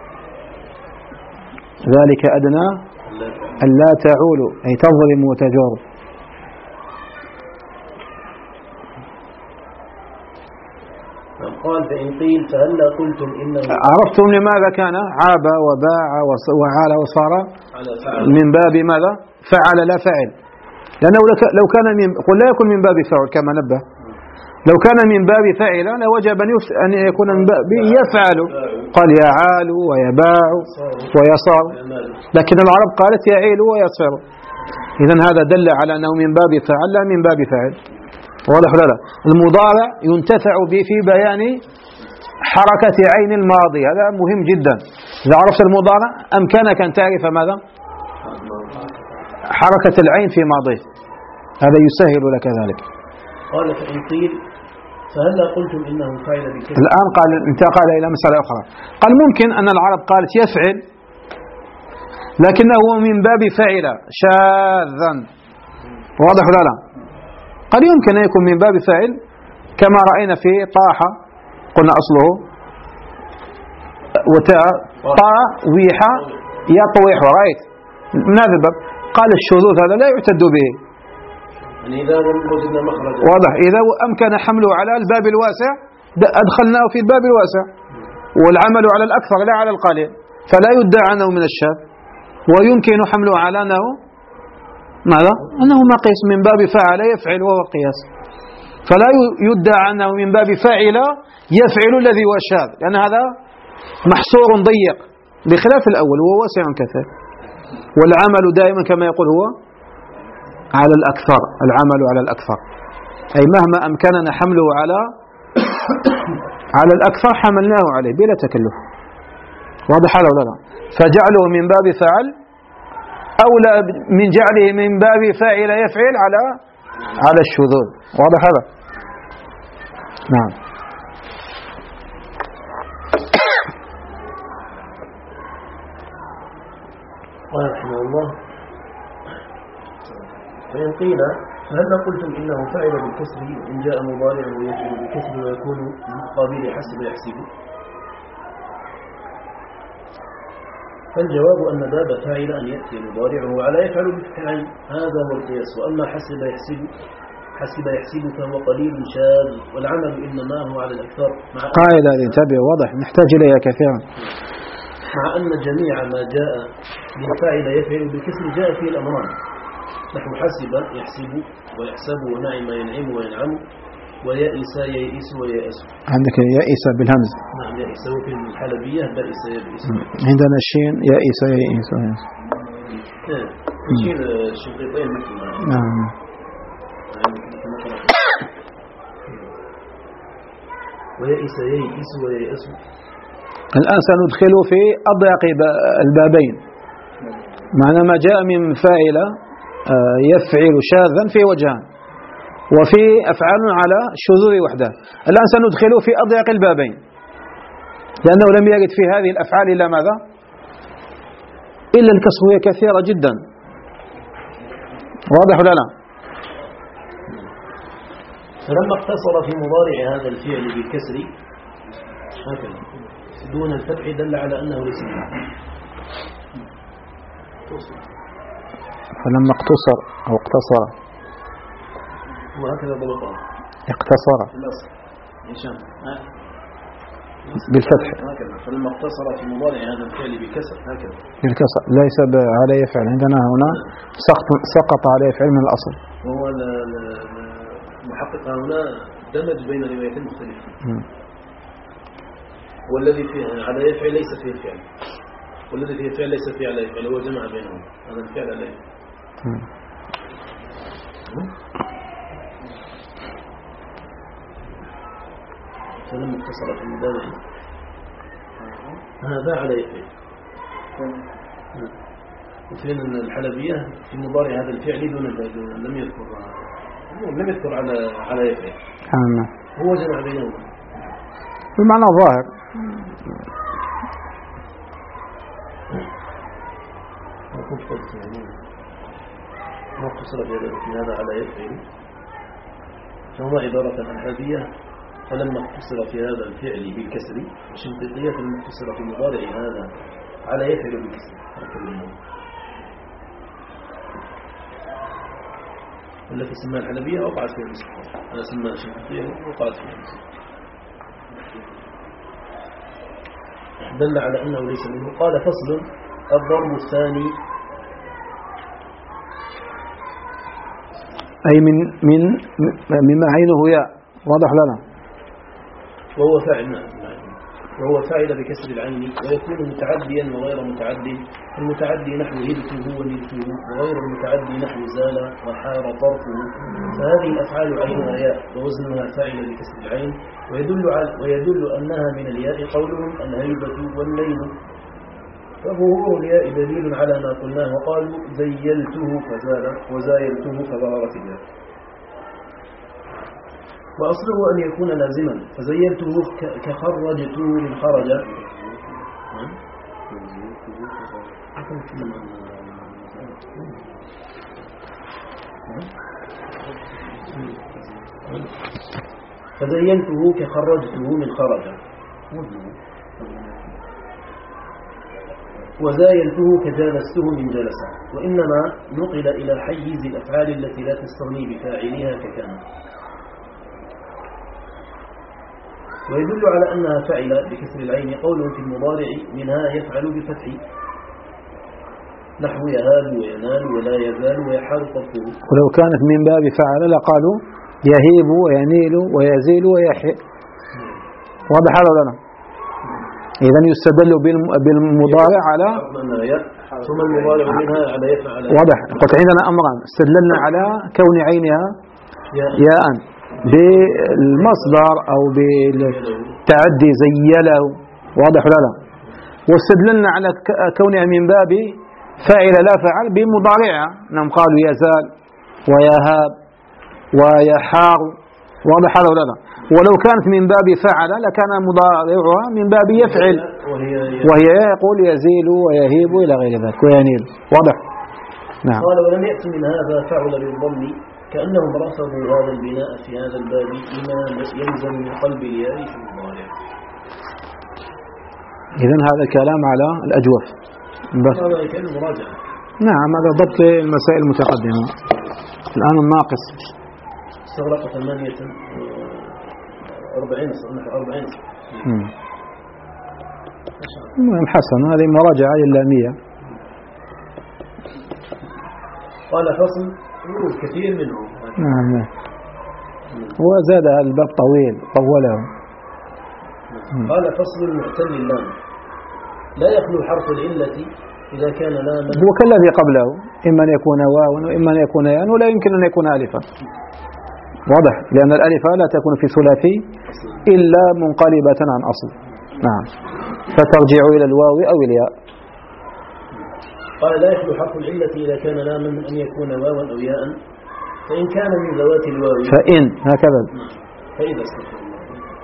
ذلك أدنى أن لا تعول أي تظلم وتجور. قال فإن قيل فهلا قلتم إنه عرفتم لماذا كان عاب وباع وعال وصار من باب ماذا؟ فعل لا فعل. لأنه لو كان من قل لا يكون من باب فعل كما نبه. لو كان من باب فعل لوجب أن يكون من باب يفعل. قال يعال ويباع ويصار، لكن العرب قالت يعيل ويصر. إذن هذا دل على أنه من باب فعل لا من باب فعل. واضح ولا لا؟ المضارع ينتفع به في بيان حركة عين الماضي. هذا مهم جدا. إذا عرفت المضارع أمكنك أن تعرف ماذا؟ حركة العين في ماضيه. هذا يسهل لك ذلك. قال فإن قيل فهلا قلتم إنه فعل بكذا. الآن قال انتقل إلى مسألة أخرى. قال ممكن أن العرب قالت يفعل لكنه من باب فعل شاذا. واضح ولا لا؟ قد يمكن أن يكون من باب فاعل كما رأينا في طاح قلنا أصله وتاء طاء ويحة يطوح رأيت من هذا الباب. قال الشذوذ هذا لا يعتد به، يعني إذا وجدنا مخرج واضح. إذا أمكن حمله على الباب الواسع أدخلناه في الباب الواسع، والعمل على الأكثر لا على القليل، فلا يدعى أنه من الشاذ، ويمكن حمله على أنه ماذا؟ أنه مقيس من باب فعل يفعل وهو قياس، فلا يدعى أنه من باب فاعل يفعل الذي هو الشاذ، لأن هذا محصور ضيق بخلاف الأول وهو واسع كثير. والعمل دائما كما يقول هو على الأكثر، العمل على الأكثر، أي مهما أمكننا حمله على على الأكثر حملناه عليه بلا تكلف. واضح هذا ولا لا؟ فجعله من باب فعل أولى من جعله من باب فاعل يفعل على على الشذوذ. واضح هذا؟ نعم. قال رحمه الله: فإن قيل فهل قلتم إنه فعل بالكسر إن جاء مضارع ويفعل بالكسر ويكون مقابل حسب يحسب؟ فالجواب أن باب فاعل أن يأتي مضارعه على يفعل بالفعل، هذا هو القياس. وأما حسب يحسب حسب يحسب فهو قليل شاذ، والعمل إنما هو على الأكثر. مع قاعدة هذه انتبه، واضح نحتاج إليها كثيرا. مع أن جميع ما جاء من فاعل يفعل بالكسر جاء فيه الأمران، نحو حسب يحسب ويحسب ونعم ينعم وينعم ويئس يئس ويأس. عندك يئس بالهمز. نعم يئس، وفي الحلبية بئس يبئس. عندنا الشين يئس يئس ويأس. الشين الشقيقين مثل ما. نعم. ويئس يئس ويأس. الآن سندخل في أضيق البابين، معنى ما جاء من فاعل يفعل شاذا في وجهان، وفي أفعال على شذوذ وحده. الآن سندخل في أضيق البابين، لأنه لم يرد في هذه الأفعال إلا ماذا؟ إلا الكسر، هي كثيرة جدا. واضح ولا لا؟ فلما اقتصر في مضارع هذا الفعل بالكسر هكذا دون الفتح دل على أنه ليس منه. فلما اقتصر أو اقتصر وهكذا ضبطه اقتصر هشام بالفتح هكذا. فلما اقتصر في مضارع هذا الفعل بالكسر هكذا بالكسر ليس على يفعل، عندنا هنا سقط سقط على يفعل من الأصل. وهو المحقق هنا دمج بين روايتين مختلفتين، والذي فيه على يفعل ليس فيه الفعل، والذي فيه الفعل ليس فيه على يفعل، هو جمع بينهم. هذا الفعل على يفعل. فلما اقتصر في المضارع هذا على يفعل. وفين الحلبية في مضارع هذا الفعل دون لم يذكر لم يذكر على على يفعل، هو جمع بينهم بمعنى ظاهر. ما اقتصر في هذا على يفعل فهو عبارة عن هذه. فلما اقتصر في هذا الفعل بالكسر، وشنقيطية المقتصرة في مضارع هذا على يفعل بالكسر. التي سماها الحلبية وقعت فيها المسكة، أنا سماها شنقيطية وقعت فيها المسكة، دل على أنه ليس منه. قال: فصل: الضرب الثاني أي من من مما عينه ياء. واضح لنا؟ وهو فاعل وهو فاعل بكسر العين، ويكون متعديا وغير متعدي. المتعدي نحو هدته ونلته، وغير المتعدي نحو زال وحار طرفه. فهذه الأفعال عينها ياء ووزنها فاعل بكسر العين، ويدل على ويدل أنها من الياء قولهم الهيبة والليل. فظهور الياء دليل على ما قلناه، وقالوا زيلته فزال وزايلته فظهرت الياء. وأصله أن يكون لازما، فزيلته كخرجته من خرج. فزيلته كخرجته من خرج. وزايلته كجالسته من جلسة، وإنما نقل إلى حيز الأفعال التي لا تستغني بفاعلها ككان. ويدل على أنها فعل بكسر العين قول في المضارع منها يفعل بفتح، نحو يهاب وينال ولا يزال ويحار طرفه. ولو كانت من باب فعل لقالوا يهيب وينيل ويزيل ويحيي. واضح هذا ولا لا؟ إذن يستدل بالمضارع على ثم المضارع منها على يفعل. واضح. قلت عندنا أمران، استدللنا على كون عينها ياء بالمصدر أو بالتعدي زي يلو. واضح ولا لا؟ واستدللنا على كونها من باب فاعل لا فعل بمضارعها، نعم قالوا يزال ويهاب ويحار. واضح هذا ولا لا؟ ولو كانت من باب فعل لكان مضارعها من باب يفعل، وهي يقول يزيل ويهيب إلى غير ذلك وينيل. واضح. نعم. قال ولم يأتي من هذا فعل بالضم، كأنهم رفضوا هذا البناء في هذا الباب لما يلزم من قلب الياء في المضارع. إذن هذا الكلام على الأجوف بس. هذا كان مراجعة. نعم، هذا ضبط المسائل المتقدمة. الآن الناقص استغرق ثمانية أربعين نحو أربعين. المهم حسن، هذه مراجعة للامية. قال فصل كثير منه. نعم. وزاد الباب طويل طوله. قال فصل المعتل اللام لا يخلو حرف العلة إذا كان لاما، هو كالذي قبله، إما أن يكون واو وإما أن يكون ياء، ولا يمكن أن يكون ألفا. واضح، لأن الألف لا تكون في ثلاثي إلا منقلبة عن أصل. نعم، فترجع إلى الواو أو الياء. قال لا يخلو حرف العلة إذا كان لاما أن يكون واوا أو ياء، فإن كان من ذوات الواو فإن هكذا فإذا استغفر الله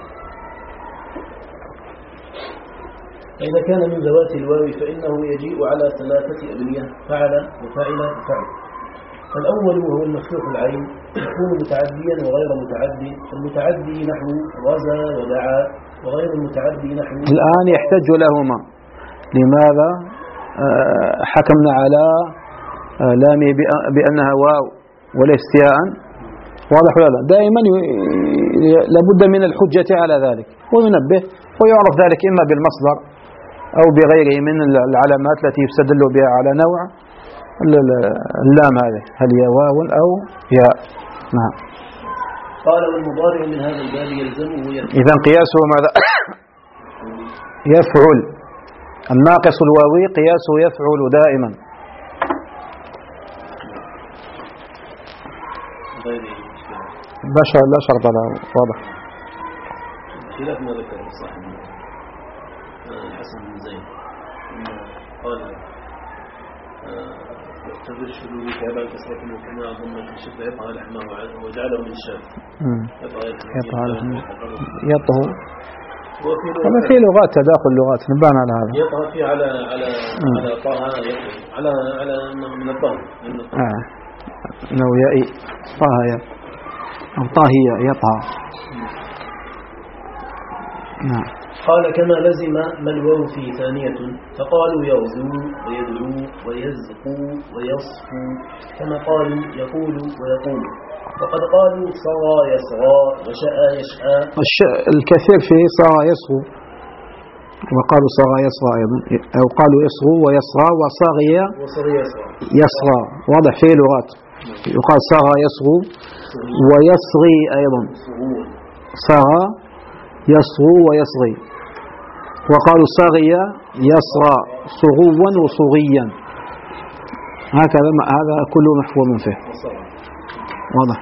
فإذا كان من ذوات الواو فإنه يجيء على ثلاثة أبنية: فعل وفعل وفعل. فالأول وهو المفتوح العين يكون متعديا وغير متعدي، المتعدي نحو غزا ودعا، وغير المتعدي نحو. الآن يحتج لهما. لماذا حكمنا على لامي بأنها واو وليست ياء؟ واضح ولا لا؟ دائما لابد من الحجة على ذلك وينبه، ويعرف ذلك إما بالمصدر أو بغيره من العلامات التي يستدل بها على نوع اللام هذه، هل هي واو أو ياء. نعم. قال والمضارع من هذا الباب يلزمه يفعل. إذن قياسه ماذا؟ يفعل. الناقص الواوي قياسه يفعل دائما. بشر لا شرط له. واضح. خلاف ما ذكر صاحب الحسن بن زيد قال تبرش شلولي كابا كسرة وكما ضمن الشفة يطهى لحمه وجعله من الشاف. يطهى لحمه يطهى. هذا في لغات، تداخل لغات، نبان على هذا. يطهى فيه على على على طه على على من الطهر. آه. نو يائي طاهية أو طاهية يطهى. نعم. قال كما لزم ما الواو في ثانية، فقالوا يغزو ويدعو ويزقو ويصفو، كما قالوا يقول ويقول، وقد قالوا صغى يصغى وشاء يشاء. الكثير فيه صغى يصغو، وقالوا صغى يصغى أيضا، أو قالوا يصغو ويصغى وصغي يصغى. واضح فيه لغات، يقال صغى يصغو ويصغي أيضا، صغى يصغو ويصغي. وقالوا صغي يصغى صغوا وصغيا، هكذا هذا كله محفوظ فيه. واضح.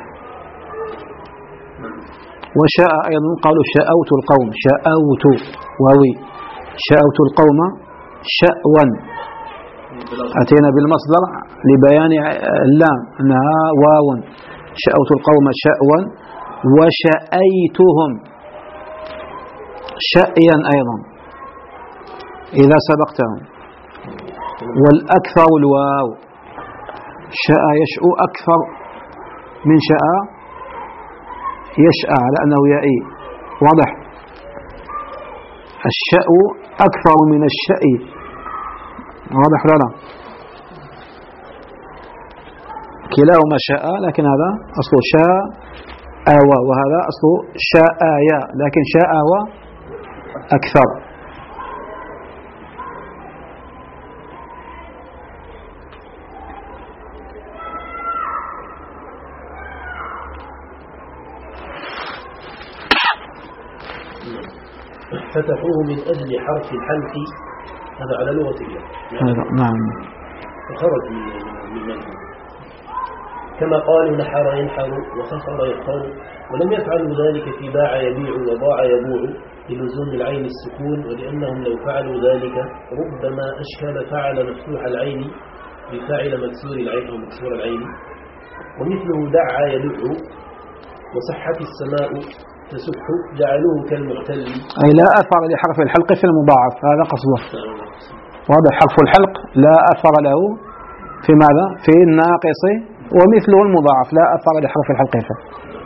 وشاء أيضا قالوا شاءوت القوم، شاءوت واوي، شاءوت القوم شأوا. أتينا بالمصدر لبيان اللام أنها واو، شاءوت القوم شأوا وشأيتهم شأيا أيضا إذا سبقتهم. والأكثر الواو، شاء يشأو أكثر من شاء يشأ على أنه يائي. واضح. الشأو أكثر من الشأي، واضح ولا لا؟ كلاهما شاء لكن هذا أصله شاء آوى وهذا أصله شاء آيا لكن شاء آوى أكثر. فتحوه من أجل حرف الحلق هذا على لغتهم نعم وخرج من من منهم كما قالوا نحر ينحر وخفر يخفر ولم يفعلوا ذلك في باع يبيع وضاع يبوع للزوم العين السكون ولأنهم لو فعلوا ذلك ربما أشكال فعل مفتوح العين بفاعل مكسور العين أو مكسور العين ومثله دعا يدع وصحت السماء تسح جعلوه كالمعتل أي لا أثر لحرف الحلق في المضاعف هذا قصده. وهذا حرف الحلق لا أثر له في ماذا؟ في الناقص ومثله المضاعف لا أثر لحرف الحلق فيه.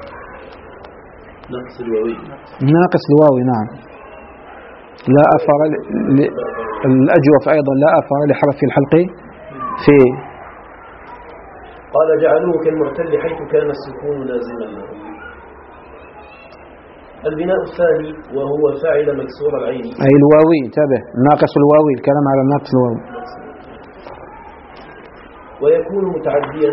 ناقص الواوي ناقص الواوي نعم لا أثر ل... الأجوف أيضا لا أثر لحرف الحلق فيه. قال جعلوه كالمعتل حيث كان السكون لازما له. البناء الثاني وهو فاعل مكسور العين أي الواوي انتبه ناقص الواوي الكلام على ناقص الواوي ويكون متعديا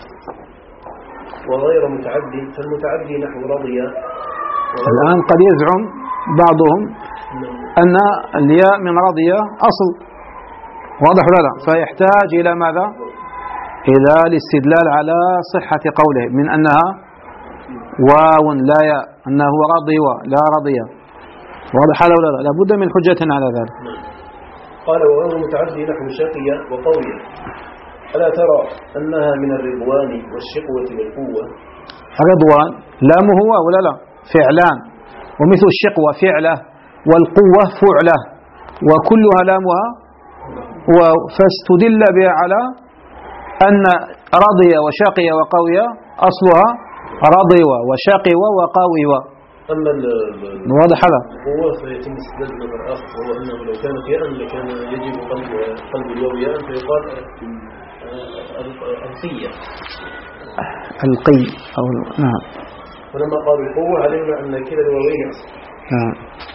وغير متعد فالمتعدي نحو رضي. الآن قد يزعم بعضهم أن الياء من رضي أصل واضح ولا لا فيحتاج إلى ماذا إلى الاستدلال على صحة قوله من أنها واو لا ياء أنه رضي لا رضي واضح ولا لا لابد من حجة على ذلك. قال وهو متعدي نحو شقي وقوي ألا ترى أنها من الرضوان والشقوة والقوة. رضوان لامه واو ولا لا فعلان ومثل الشقوة فعله والقوة فعله وكلها لامها واو فاستدل بها على أن رضي وشقي وقوي أصلها رضي وشقي وقوي. أما واضح هذا القوة فيتم استدلال نظر آخر وهو أنه لو كانت ياء لكان يجب قلب قلب الواو ياء فيقال القية القي أو نعم. ولما قالوا القوة علمنا أن كلا الواوين نعم.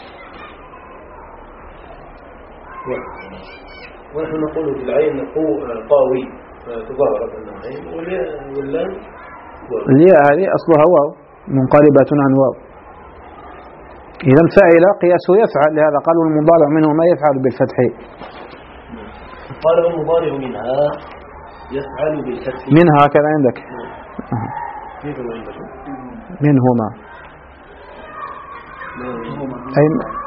ونحن نقول في العين قاوي فتظاهرت أنها عين واللام الياء هذه أصلها واو منقلبة عن واو. إذا الفاعل قياسه يفعل لهذا قالوا المضارع منه ما يفعل بالفتح. قال المضارع منها يفعل بالفتح منها كذا عندك منهما أي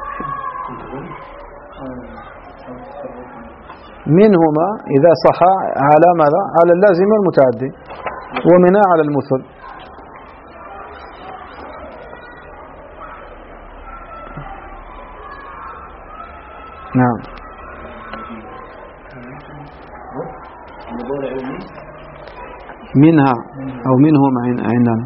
منهما إذا صح على ماذا على اللازم والمتعدي ومنها على المثل. نعم منها أو منهما عندنا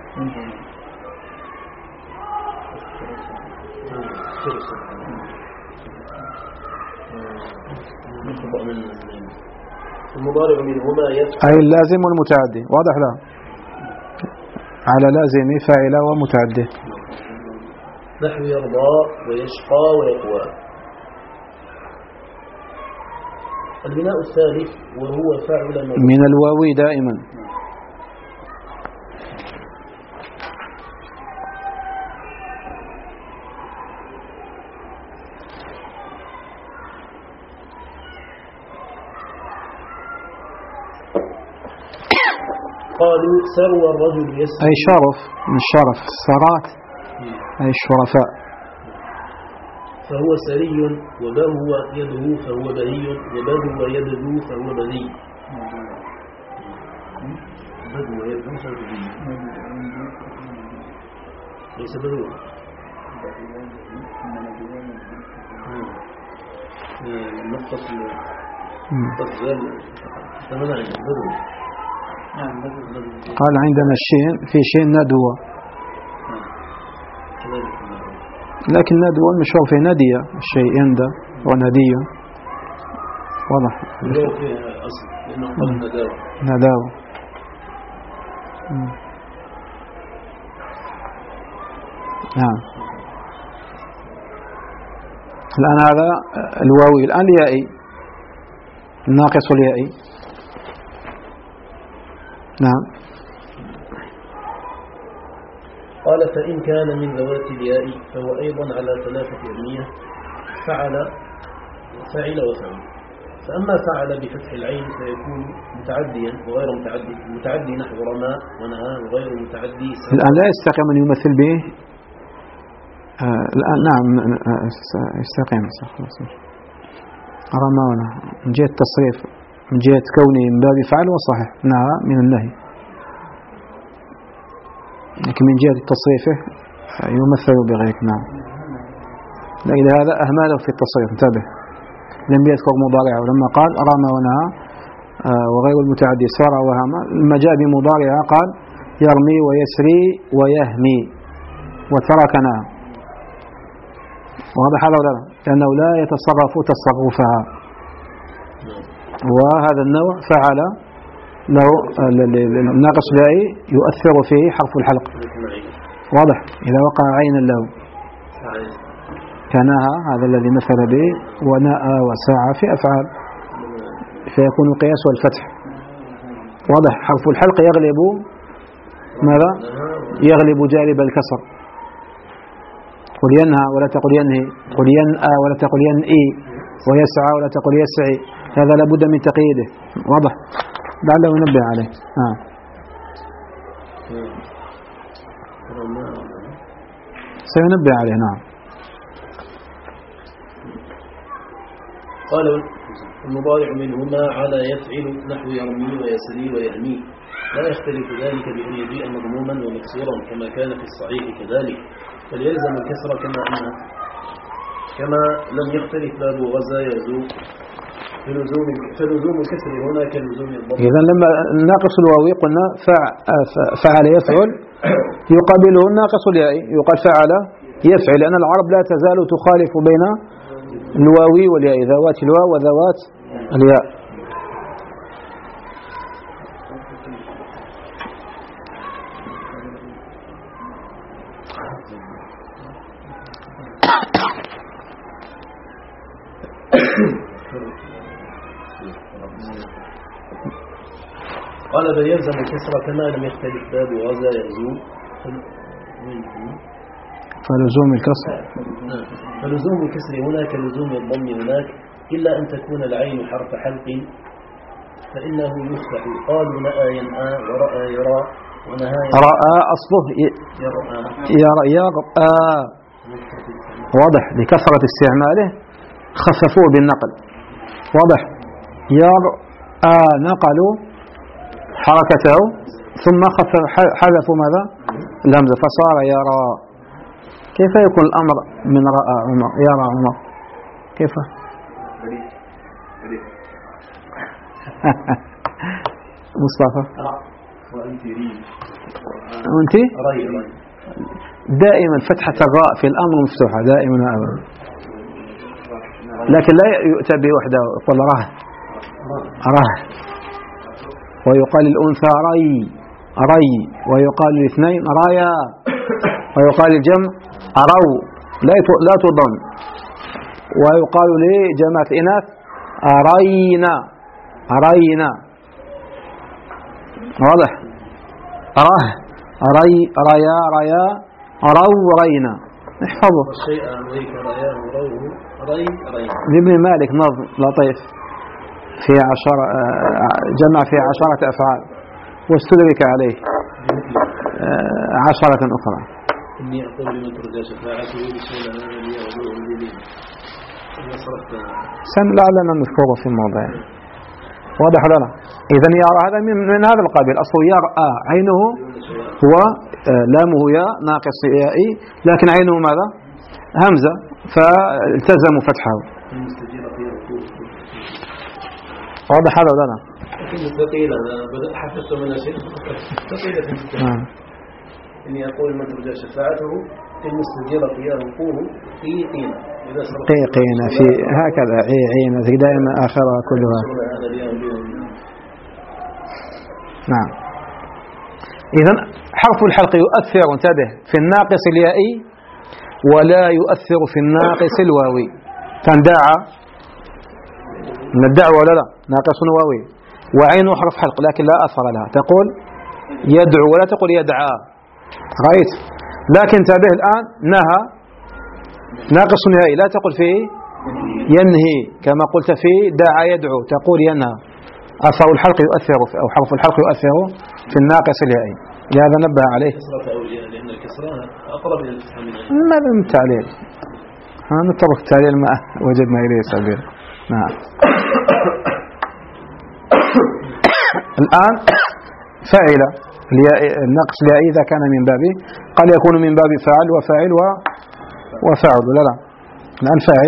المضارع منهما يفعل أي اللازم والمتعدي واضح له على لازم فاعل ومتعدي نحو يرضى ويشقى ويقوى. البناء الثالث وهو فاعل من الواوي دائما قالوا سروى الرجل يسري أي شرف من الشرف السرات أي الشرفاء. فهو سري وبهو يده فهو بهي وبهو يده فهو بذي. بدو يده فهو بذي ليس بدو نقطة التفضيل ثمانية بدو. قال عندنا الشين في شين ندوة لكن ندوة المشهور في ندية الشيء يندى وندية واضح. الواو فيها أصل لأنه قال نداوة. نداوة. نعم. الآن هذا الواوي. الآن اليائي الناقص اليائي. نعم. قال فإن كان من ذوات الياء فهو أيضا على ثلاثة أبنية: فعل فعل وفعل. فأما فعل بفتح العين فيكون متعديا وغير متعدي، متعدي نحو رمى ونهى، وغير متعدي الآن لا يستقيم أن يمثل به. آه الآن نعم يستقيم. رمى ونهى من جهة التصريف، من جهة كونه من باب فعل وصحيح، نهى من النهي، لكن من جهة تصريفه يمثل بغيره. نعم. لأن هذا أهمله في التصريف، انتبه، لم يذكر مضارعه لما قال رمى ونهى وغير المتعدي سار وهما، لما جاء بمضارعه قال يرمي ويسري ويهمي وترك نهى. وهذا هذا ولا لا؟ لأنه لا يتصرف تصرفها. وهذا النوع فعل له الناقص اليائي يؤثر فيه حرف الحلق. واضح. إذا وقع عينا له كنهى، هذا الذي مثل به، ونأى وسعى في أفعال، فيكون القياس والفتح. واضح. حرف الحلق يغلب ماذا؟ يغلب جانب الكسر. قل ينهى ولا تقل ينهي، قل ينأى ولا تقل ينئي، ويسعى ولا تقل يسعي. هذا لابد من تقييده. واضح. لعله ينبه عليه. آه. سينبه عليه. نعم. قال المضارع منهما على يفعل نحو يرمي ويسري ويهمي، لا يختلف ذلك بأن يجيء مضموما ومكسورا كما كان في الصحيح كذلك، بل يلزم الكسر كما أنه، كما لم يختلف باب غزا يزول، فلزوم فلزوم الكسر هنا كلزوم الضم. إذا لما الناقص الواوي قلنا فعل يفعل يقابله الناقص اليائي، يقال فعل يفعل، لأن العرب لا تزال تخالف بين الواوي والياء، ذوات الواو وذوات الياء. قال بل يلزم الكسر كما لم يختلف باب غزا يغزو، فلزوم الكسر فلزوم الكسر هنا كلزوم الضم هناك، إلا أن تكون العين حرف حلق فإنه يفتح. قالوا نأى ينأى ورأى يرى ونهى رأى أصله يرأى يرأى يرأى. واضح. لكثرة استعماله خففوه بالنقل. واضح. يرأى نقلوا حركته ثم حذفوا ماذا؟ الهمزة فصار يرى. كيف يكون الأمر من رأى عمر يرى عمر؟ كيف؟ مصطفى وأنت دائما فتحة الراء في الأمر مفتوحة دائما وأبدا، لكن لا يؤتى بوحده، يقول راه راه، ويقال الأنثى ري ري، ويقال الاثنين رايا، ويقال الجمع أرو لا تضم، ويقال لجماعة الإناث أرينا أرينا. واضح. أراه ري ريا ريا رو رينا. احفظوا. الشيء أمريك رياه روه ري رينا. لابن مالك نظم لطيف في عشر جمع في عشرة أفعال واستدرك عليه عشرة أخرى. إني أقول لمن ترجى شفاعته بسم الله لي وضوء لي سن لعلنا نذكره في الموضوع. واضح ولا لا؟ إذن يرى هذا من, من هذا القبيل. أصله يرأى، عينه هو لامه ياء ناقص يائي، لكن عينه ماذا؟ همزة، فالتزموا فتحه. واضح هذا ولا لا؟ ثقيلة. بدأت حفظت من شيء ثقيلة في الكتاب. إني أقول من ترجى شفاعته إن استجير قياه قوه في طينة. قيقين في هكذا عين دائما آخرها كلها. نعم. إذن حرف الحلق يؤثر، انتبه، في الناقص اليائي ولا يؤثر في الناقص الواوي. تندعى من الدعوة ولا لا؟ ناقص واوي، وعين حرف حلق لكن لا أثر لها، تقول يدعو ولا تقول يدعى، رأيت؟ لكن انتبه الآن، نهى ناقص يائي لا تقول فيه ينهي كما قلت فيه دعا يدعو، تقول ينهى. أثر الحلق يؤثر أو حرف الحلق يؤثر في الناقص اليائي، لهذا نبه عليه. لأن الكسرة أقرب إلى الفتح من ماذا من التعليل؟ نترك التعليل ما وجدنا إليه سبيل. نعم. الآن فاعل الناقص اليائي إذا كان من باب، قد يكون من باب فاعل وفاعل وفاعل ولا لا؟ الآن فاعل.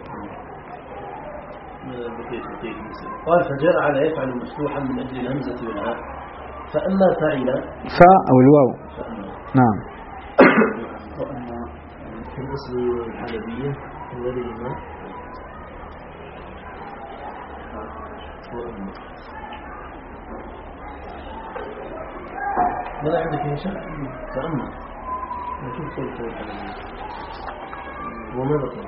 قال فجاء على يفعل مفتوحا من أجل الهمزة والهاء، فأما فاعل فاء أو الواو. نعم. وأما في الأصل الحلبية وليما وأما ماذا عندك يا شيخ؟ فأما كيف قلت الحلبية وماذا قلت؟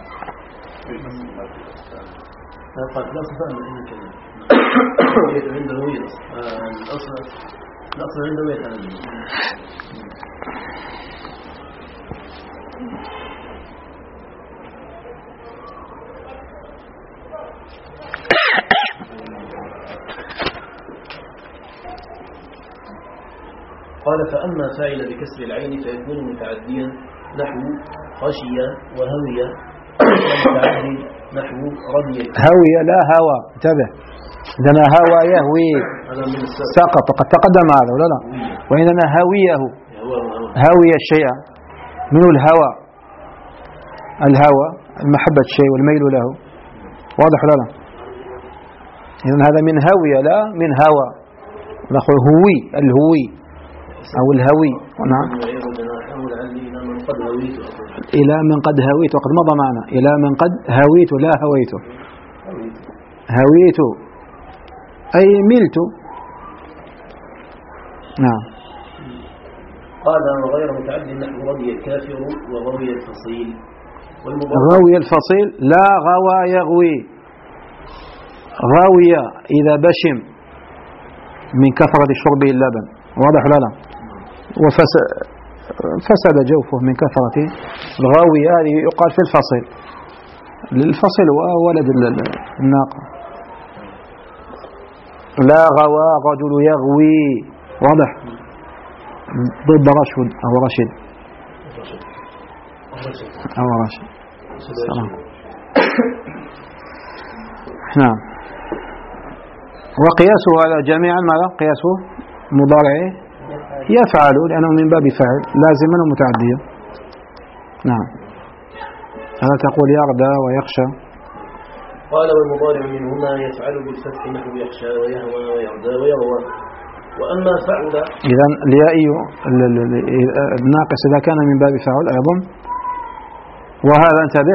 قال لا صفاء من إنك عنده ويل الأصل الأصل عنده ويل قال فأما فاعل بكسر العين فيكون متعديا نحو خشي وهوي، ومتعدي نحو رضي. هوي لا هوى، انتبه، عندنا هوى يهوي سقط، قد تقدم هذا ولا لا؟ وعندنا هويه، هوي الشيء، منه الهوى، الهوى المحبة الشيء والميل له، واضح ولا لا؟ إذن هذا من هوي لا من هوى، نقول هوي الهوي أو الهوي. نعم. إلى من قد هويت، وقد مضى معنا إلى من قد هويت لا هويت، هويت أي ملت. نعم. قال وغير متعد نحو رضي الكافر وغوي الفصيل. غوي الفصيل لا غوى يغوي، غاوية إذا بشم من كثرة شربه اللبن، واضح ولا لا؟ وفسد جوفه من كثرة الغاوية، هذه يقال في الفصيل، للفصل وولد الناقة. لا غوى رجل يغوي، واضح، ضد رشد أو رشد أو رشد. سلام. نعم. وقياسه على جميعا ماذا؟ قياسه مضارعه يفعل، لأنه من باب فعل لازما ومتعديا. نعم. هذا تقول يرضى ويخشى. قال والمضارع منهما يفعل بالفتح نحو يخشى ويهوى ويرضى ويغوى. وأما فعل إذن اليائي الناقص إذا كان من باب فعل أيضا، وهذا انتبه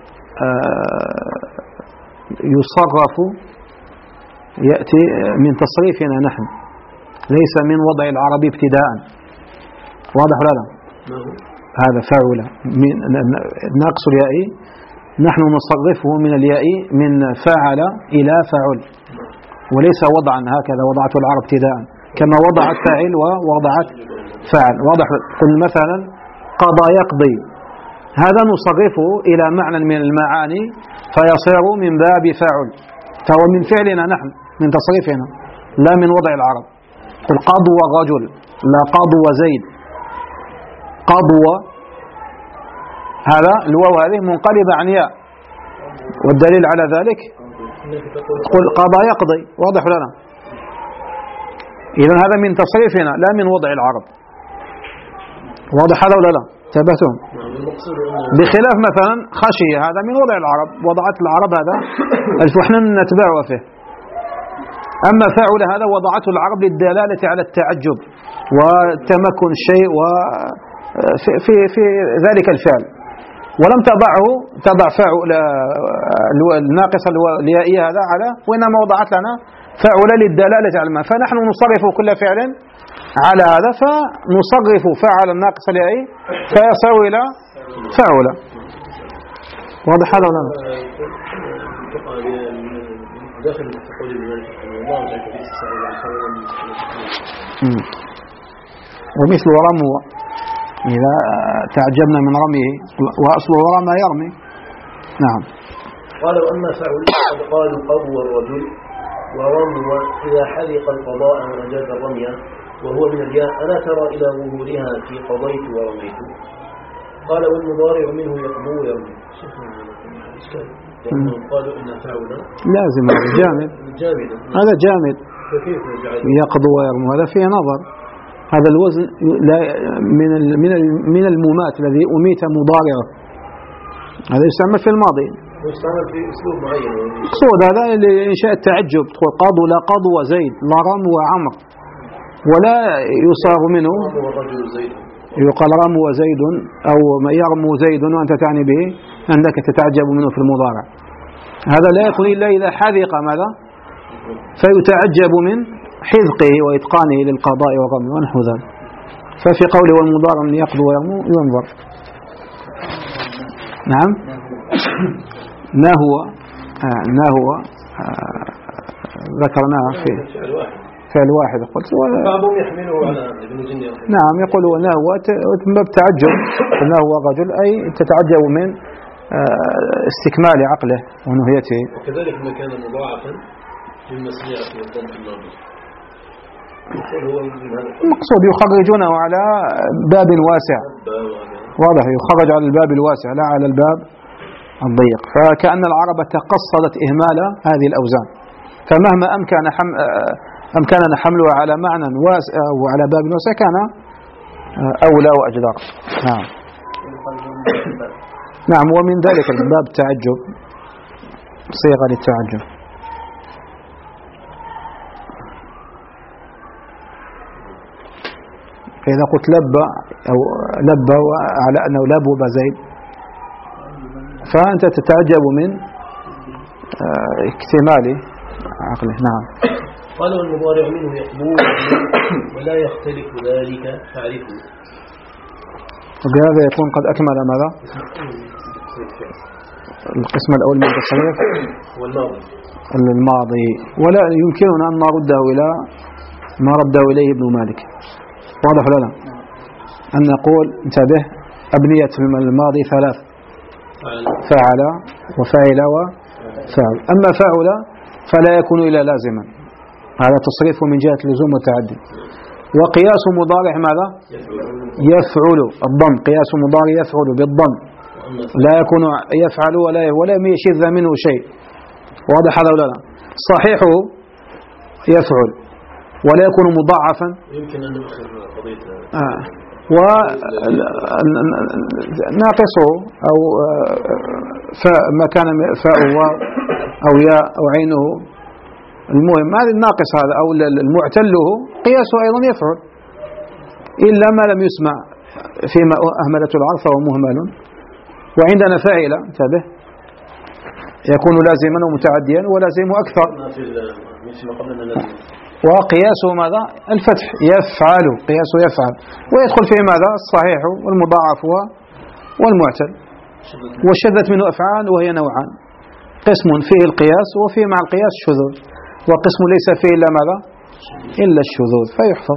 يصرف، يأتي من تصريفنا نحن، ليس من وضع العربي ابتداء، واضح ولا لا؟ هذا فعل من ناقص اليائي، نحن نصرفه من اليائي من فعل إلى فعل، وليس وضعا هكذا وضعته العرب ابتداء كما وضعت فاعل ووضعت فعل، واضح. قل مثلا قضى يقضي، هذا نصرفه إلى معنى من المعاني فيصير من باب فعل، فهو من فعلنا نحن، من تصريفنا لا من وضع العرب. قل قضوى رجل لا قضوى زيد، قضوى هذا الواو هذه منقلبة عن ياء، والدليل على ذلك قل قضى يقضي، واضح ولا لا؟ إذن هذا من تصريفنا لا من وضع العرب، واضح هذا ولا لا؟ انتبهتم؟ بخلاف مثلا خشية، هذا من وضع العرب، وضعت العرب هذا ونحن نتبعه فيه. أما فاعل هذا وضعته العرب للدلالة على التعجب وتمكن الشيء وفي في في ذلك الفعل، ولم تضعه تضع فاعل الناقصة اليائية هذا على، وإنما وضعت لنا فاعل للدلالة على المعنى، فنحن نصرف كل فعل على هذا، فنصرف فاعل الناقص اليائي فيصير إلى فاعل. واضح هذا ولا لا؟ داخل تقول المالك الله ذاك الاستساء ومثل رمو إذا تعجبنا من رميه، وأصله رمى يرمي. نعم. قال وأما فعل قد قالوا قضى الرجل ورمو إذا حرق القضاء ونجاز الرمي وهو من الياء ألا ترى إلى ظهورها في قضيت ورميت. قال والمضارع منه يقضو ويرمي. قالوا إن فعل لازم جامد جامد هذا جامد يقضو ويرمي، هذا فيه نظر. هذا الوزن من من من المومات الذي أميت مضارعه، هذا يستعمل في الماضي، يستعمل في أسلوب معين. صود هذا لإنشاء التعجب، تقول قضوا لا قضوا زيد لا رموا وعمر، ولا يصار منه يقال رموا زيد أو يرمو زيد وأنت تعني به أنك تتعجب منه في المضارع. هذا لا يكون إلا إذا حذق ماذا فيتعجب من حذقه وإتقانه للقضاء والرمي ونحو ذلك. ففي قوله والمضارع من يقضي ويرمو ينظر. نعم. نهو آه نهو آه ذكرناه في فعل واحد قلت بعضهم يحمله على ابن جني. نعم يقول نهو باب تعجب، نهو رجل أي تتعجب من آه استكمال عقله ونهيته. وكذلك ما كان مضاعفا من مسيرة الضم في الماضي. المقصود يخرجونه على باب واسع، واضح، يخرج على الباب الواسع لا على الباب الضيق. فكأن العرب تقصدت إهمال هذه الأوزان، فمهما أمكن حم... أمكننا حملها على معنى واسع وعلى باب واسع كان أولى وأجدر. نعم. نعم. ومن ذلك الباب التعجب، صيغة للتعجب. فإذا قلت لبى أو لبى على أنه لبب زيد فأنت تتعجب من اكتمال عقله. نعم. قال والمضارع منه يقبول ولا يختلف ذلك فاعرفه. وبهذا يكون قد أكمل ماذا؟ القسم الأول من التصريف الماضي، ولا يمكننا أن نرده إلى ما رده إليه ابن مالك. واضح ولا لا؟ أن نقول انتبه أبنية الماضي ثلاث: فعل وفاعل وفاعل. أما فاعل فلا يكون إلا لازما، هذا تصريف من جهة اللزوم والتعدي. وقياس مضارع ماذا؟ يفعل الضم، قياس مضارع يفعل بالضم، لا يكون يفعل ولا ولا يشذ منه شيء. واضح هذا ولا لا؟ صحيحه يفعل ولا يكون مضاعفا. يمكن أن نؤخر قضية آه. وناقصه أو ما كان فاء أو ياء أو عينه، المهم هذا الناقص هذا أو المعتله قياسه أيضا يفعل، إلا ما لم يسمع فيما أهملته العرف ومهمل. وعندنا فاعل انتبه يكون لازما ومتعديا ولازم أكثر، وقياسه ماذا؟ الفتح، يفعل، قياسه يفعل، ويدخل فيه ماذا؟ الصحيح والمضاعف والمعتل. وشذت منه أفعال وهي نوعان: قسم فيه القياس وفيه مع القياس شذوذ، وقسم ليس فيه إلا ماذا؟ إلا الشذوذ فيحفظ.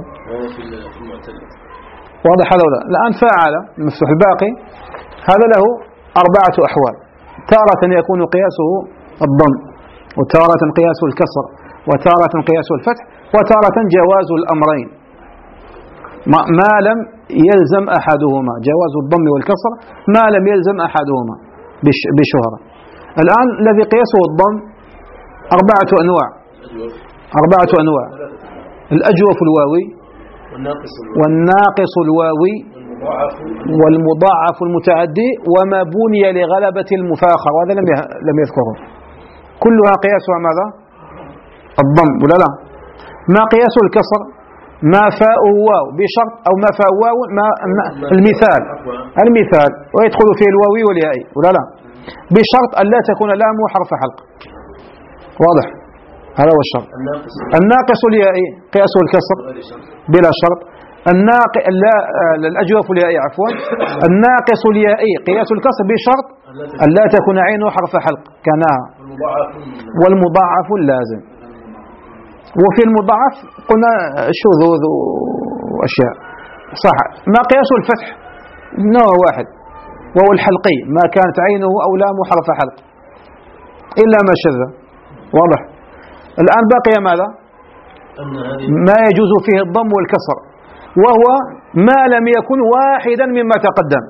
واضح هذا ولا؟ الآن فاعل المفتوح الباقي هذا له أربعة أحوال: تارة يكون قياسه الضم، وتارة قياسه الكسر، وتارة قياسه الفتح، وتارة جواز الأمرين ما لم يلزم أحدهما، جواز الضم والكسر ما لم يلزم أحدهما بشهرة. الآن الذي قياسه الضم أربعة أنواع، أربعة أنواع: الأجوف الواوي والناقص الواوي والمضاعف المتعدي وما بني لغلبة المفاخر، وهذا لم لم يذكره. كلها قياسها ماذا؟ الضم ولا لا؟ ما قياس الكسر ما فاؤه واو بشرط أو ما فاء واو ما المثال المثال ويدخل فيه الواوي والياء ولا لا بشرط أن لا تكون لام حرف حلق. واضح؟ هذا هو الشرط. الناقص اليائي قياس الكسر بلا شرط. الناقص لا الأجوف اليائي عفوا الناقص اليائي قياس الكسر بشرط أن لا تكون عينه حرف حلق كناها. والمضاعف اللازم. وفي المضاعف قلنا شذوذ وأشياء صح. ما قياس الفتح نوع واحد وهو الحلقي ما كانت عينه أو لامه حرف حلق إلا ما شذ. واضح؟ الآن بقي ماذا؟ ما يجوز فيه الضم والكسر وهو ما لم يكن واحدا مما تقدم.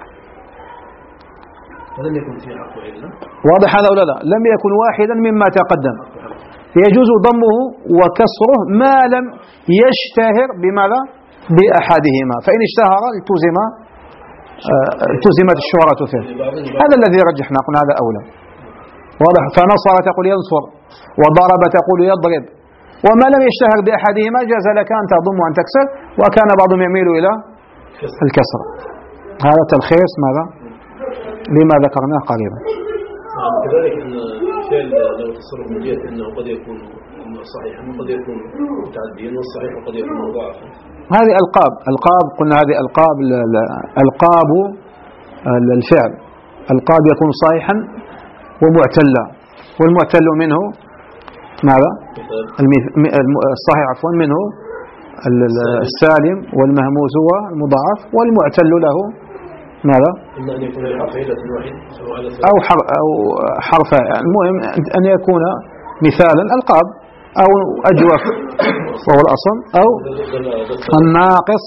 لم يكن فيه حرف علة. واضح هذا ولا لا؟ لم يكن واحدا مما تقدم يجوز ضمه وكسره ما لم يشتهر بماذا؟ بأحدهما فإن اشتهر التزم التزمت الشهرة فيه. هذا الذي رجحنا قلنا هذا أولى. واضح؟ فنصر تقول ينصر وضرب تقول يضرب وما لم يشتهر بأحدهما جاز لك أن تضم وأن تكسر وكان بعضهم يميل إلى الكسر. هذا تلخيص ماذا؟ لما ذكرناه قريبا. كذلك أن الفعل لو تصرف من جهة أنه قد يكون صحيحا وقد يكون متعديا والصحيح وقد يكون مضاعفا. هذه ألقاب ألقاب قلنا هذه ألقاب ألقاب الفعل. القاب يكون صحيحا ومعتلا والمعتل منه ماذا؟ الصحيح عفوا منه السالم والمهموز والمضاعف والمعتل له ماذا؟ إما أن يكون حرف علة واحد أو أو حرف. المهم أن يكون مثالا ألقاب أو أجوف وهو الأصل أو الناقص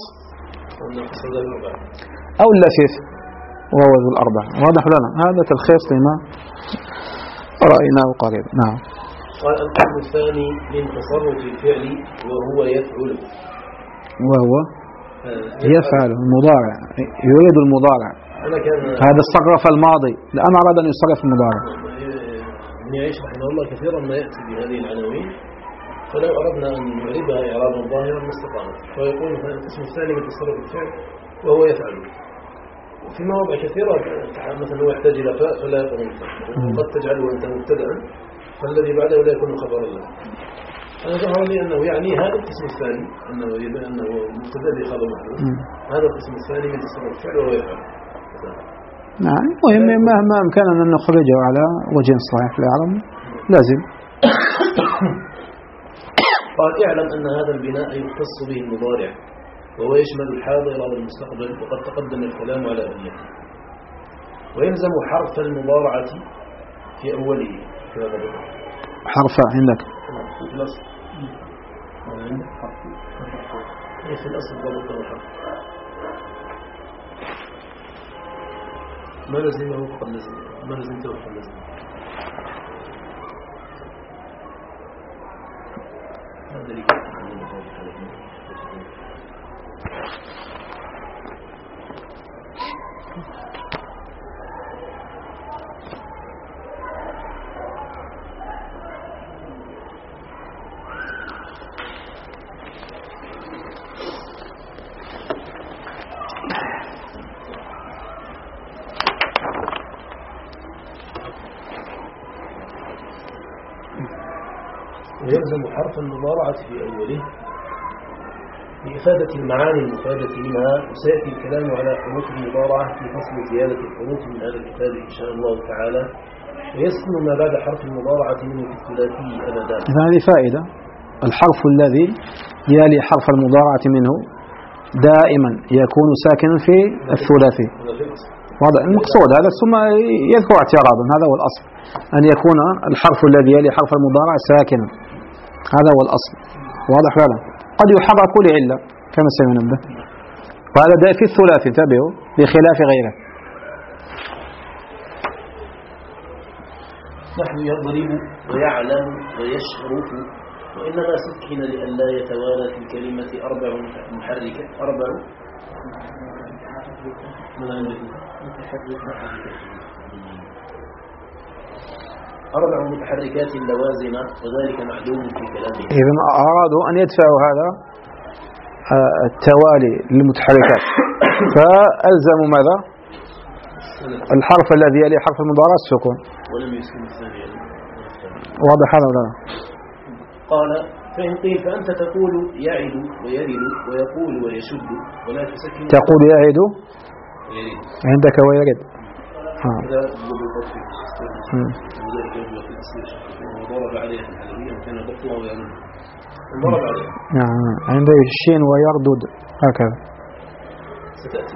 أو اللفيف وهو ذو الأربع. واضح لنا هذا تلخيص لما رأيناه قريب. نعم. قال القسم الثاني من تصرف الفعل وهو يفعل وهو يفعل المضارع يريد المضارع. هذا استغرف الماضي الآن أراد أن يصرف المضارع. ابن يعيش رحمه الله كثيرا ما يأتي بهذه العناوين فلو أردنا أن نعربها إعرابا ظاهرا ما استقامت فيقول مثلا القسم الثاني من تصرف الفعل وهو يفعل وفي مواضع كثيرة مثلا هو يحتاج إلى فاء فلا يقوم وقد تجعله أنت مبتدأ فالذي بعده لا يكون خبرا له. أنا ظهر لي أنه يعني هذا القسم الثاني أنه أنه مبتدأ بخبر محذوف هذا القسم الثاني من تصرف الفعل وهو يفعل. نعم. المهم مهما أمكننا أن نخرجه على وجه صحيح لا يعلم لازم. قال اعلم أن هذا البناء يختص به المضارع وهو يشمل الحاضر والمستقبل وقد تقدم الكلام على أهميته ويلزم حرف المضارعة في أوله. حرف عندك في الأصل في الأصل ضبط الحرف ما لزمه فقد لزم ما لزمته فقد لزم. هذا اللي كان ويلزم حرف المضارعة في أوله لإفادة المعاني المفادة منها وسيأتي الكلام على حروف المضارعة في فصل زيادة الحروف من هذا الكتاب إن شاء الله تعالى ويسكن ما بعد حرف المضارعة منه في الثلاثي أبدا. هذه فائدة. الحرف الذي يلي حرف المضارعة منه دائما يكون ساكنا في الثلاثي. هذا المقصود هذا ثم يذكر اعتراضا هذا هو الأصل أن يكون الحرف الذي يلي حرف المضارع ساكنا هذا هو الأصل. واضح لا قد يحرك لعلة كما سينبه وهذا دائما في الثلاثي انتبهوا بخلاف غيره. نحن يضرب ويعلم ويشرف وإنما سكن لئلا يتوالى في الكلمة أربع محركات أربع أربع متحركات لوازمة وذلك معلوم في كلامه. إذن أرادوا أن يدفعوا هذا التوالي للمتحركات فألزموا ماذا؟ الحرف الذي يلي حرف المضارع السكون. ولم يسكن الثاني. واضح هذا ولا لا؟ قال فإن قيل فأنت تقول يعد ويرد ويقول ويشد ولا تسكن. تقول يعد عندك ويرد. هذا وضرب عليه الحلبية كان ضبطها ويرد. ضرب عليه. نعم عنده الشين ويردد هكذا. ستأتي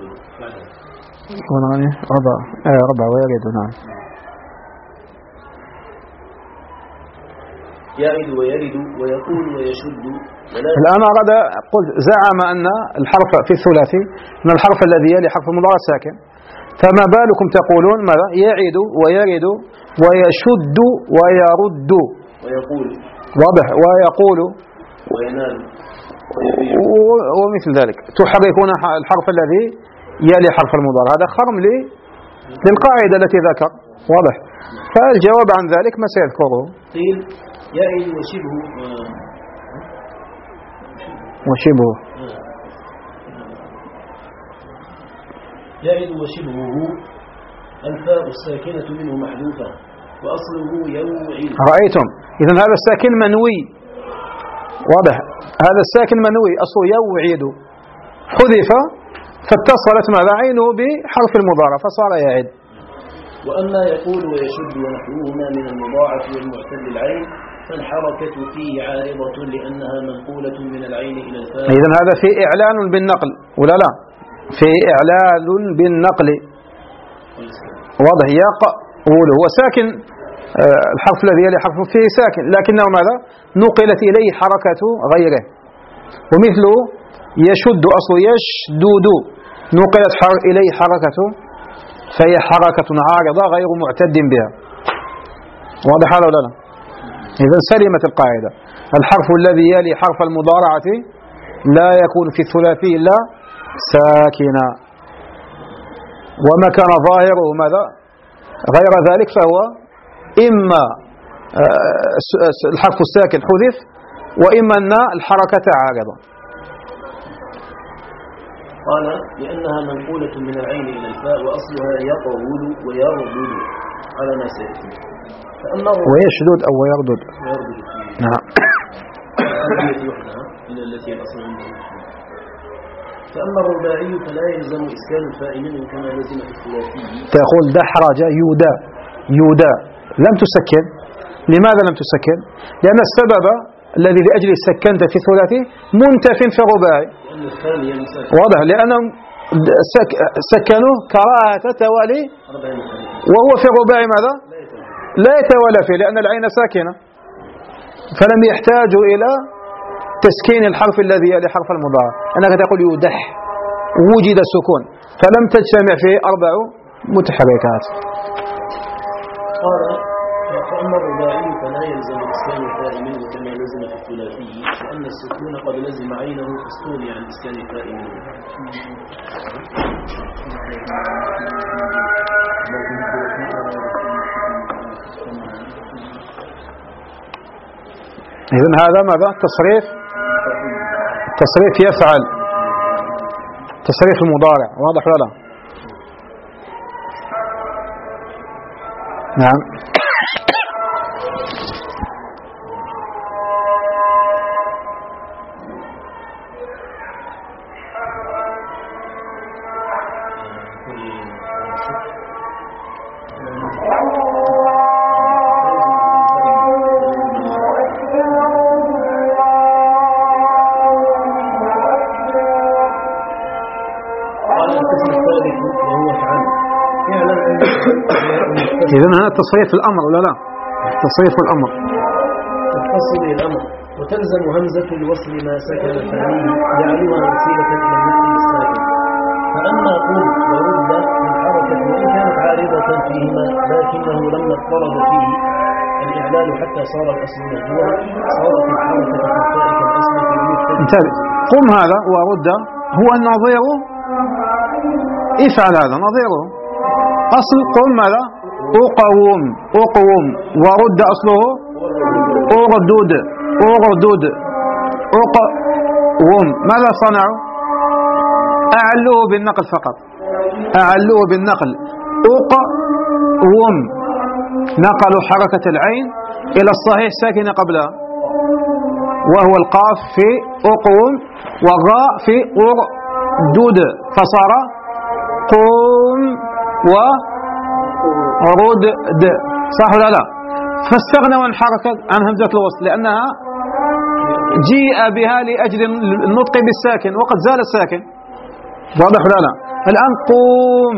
بعدها. ربع آه ربع ويرد. نعم. يعد ويرد ويقول ويشد. الآن أراد قلت زعم أن الحرف في الثلاثي أن الحرف الذي يلي حرف المضارع ساكن، فما بالكم تقولون ماذا؟ يعد ويرد ويشد ويرد ويقول. واضح. ويقول وينال ومثل ذلك. تحركون الحرف الذي يلي حرف المضارع، هذا خرم لي للقاعدة التي ذكر. واضح. فالجواب عن ذلك ما سيذكره. قيل يعد وشبه وشبه يعد وشبهه الفاء الساكنة منه محذوفة وأصله يوعد. رأيتم؟ إذن هذا الساكن منوي. واضح. هذا الساكن منوي أصله يوعد حذف فاتصلت ماذا عينه بحرف المضارع فصار يعد. وأما يقول ويشد ونحوهما من المضاعف والمعتل العين فالحركة فيه عارضة لأنها منقولة من العين إلى الفاء. إذن هذا في إعلان بالنقل ولا لا؟ في إعلان بالنقل. واضح. يقول هو ساكن، الحرف الذي يلي حرف فيه ساكن لكنه ماذا؟ نقلت إليه حركة غيره. ومثله يشد أصل يشدود نقلت إليه حركة فهي حركة عارضة غير معتد بها. واضح هذا ولا لا؟ إذن سلمت القاعدة. الحرف الذي يلي حرف المضارعة لا يكون في الثلاثي إلا ساكنا، وما كان ظاهره ماذا غير ذلك فهو إما الحرف الساكن حذف وإما أن الحركة عارضة. قال لأنها منقولة من العين إلى الفاء وأصلها يطول ويردد على ما سيأتي. ويشدد أو ويردد. نعم. إلى التي الأصل عندها. فأما الرباعي فلا يلزم إسكان الفاء منه كما لزم في الثلاثي. تقول دحرج يودا يودا لم تسكن. لماذا لم تسكن؟ لأن السبب الذي لأجله سكنت في الثلاثي منتف في الرباعي. واضح. لأنهم سكنوه كراهة توالي وهو في الرباعي ماذا؟ لا يتوالى فيه لأن العين ساكنة، فلم يحتاجوا إلى تسكين الحرف الذي يلي حرف المضارع. أنك تقول يودح وجد سكون فلم تجتمع فيه أربع متحركات. قال فأما الرباعي فلا يلزم إسكان الفاء منه كما لزم في الثلاثي لأن السكون قد لزم عينه فاستغني عن إسكان الفاء منه. إذن هذا ماذا؟ تصريف تصريف يفعل تصريف المضارع. واضح ولا لا؟ نعم. إذن هذا تصريف الأمر ولا لا؟ تصريف الأمر. تتصل الأمر وتلزم همزة الوصل ما سكن ثانيه جعلها وسيلة إلى النقل الساكن. فأما قل ورد الحركة وإن كانت عارضة فيهما لكنه لما اضطرد فيه الإعلان حتى صار الأصل مجهولا صارت الحركة في الفاء كالأصل في المبتدأ. قم هذا ورد هو النظير. افعل هذا نظيره. أصل قم ماذا؟ أقوم أقوم ورد أصله أردود أردود أق وم ماذا صنعوا؟ أعلوه بالنقل فقط، أعلوه بالنقل أق وم، نقلوا حركة العين إلى الصحيح ساكنة قبلها، وهو القاف في أقوم والراء في أردد، فصار قوم ورد، صح ولا لا؟ فاستغنوا عن حركة عن همزة الوصل لأنها جيء بها لأجل النطق بالساكن وقد زال الساكن، واضح ولا لا؟ الآن قوم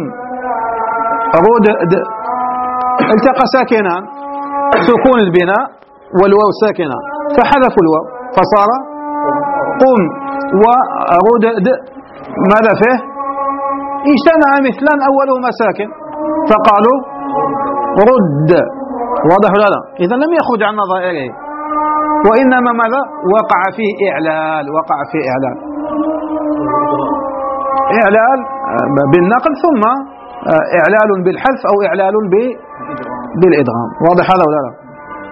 رد التقى ساكنان، سكون البناء والواو ساكنة فحذفوا الواو فصار قم ورد، ماذا فيه؟ اجتمع مثلان أولهما ساكن فقالوا رد، واضح ولا لا؟ إذا لم يخرج عن نظائره، وإنما ماذا؟ وقع فيه إعلال، وقع فيه إعلال إعلال بالنقل ثم إعلال بالحذف أو إعلال بالإدغام، واضح هذا ولا لا؟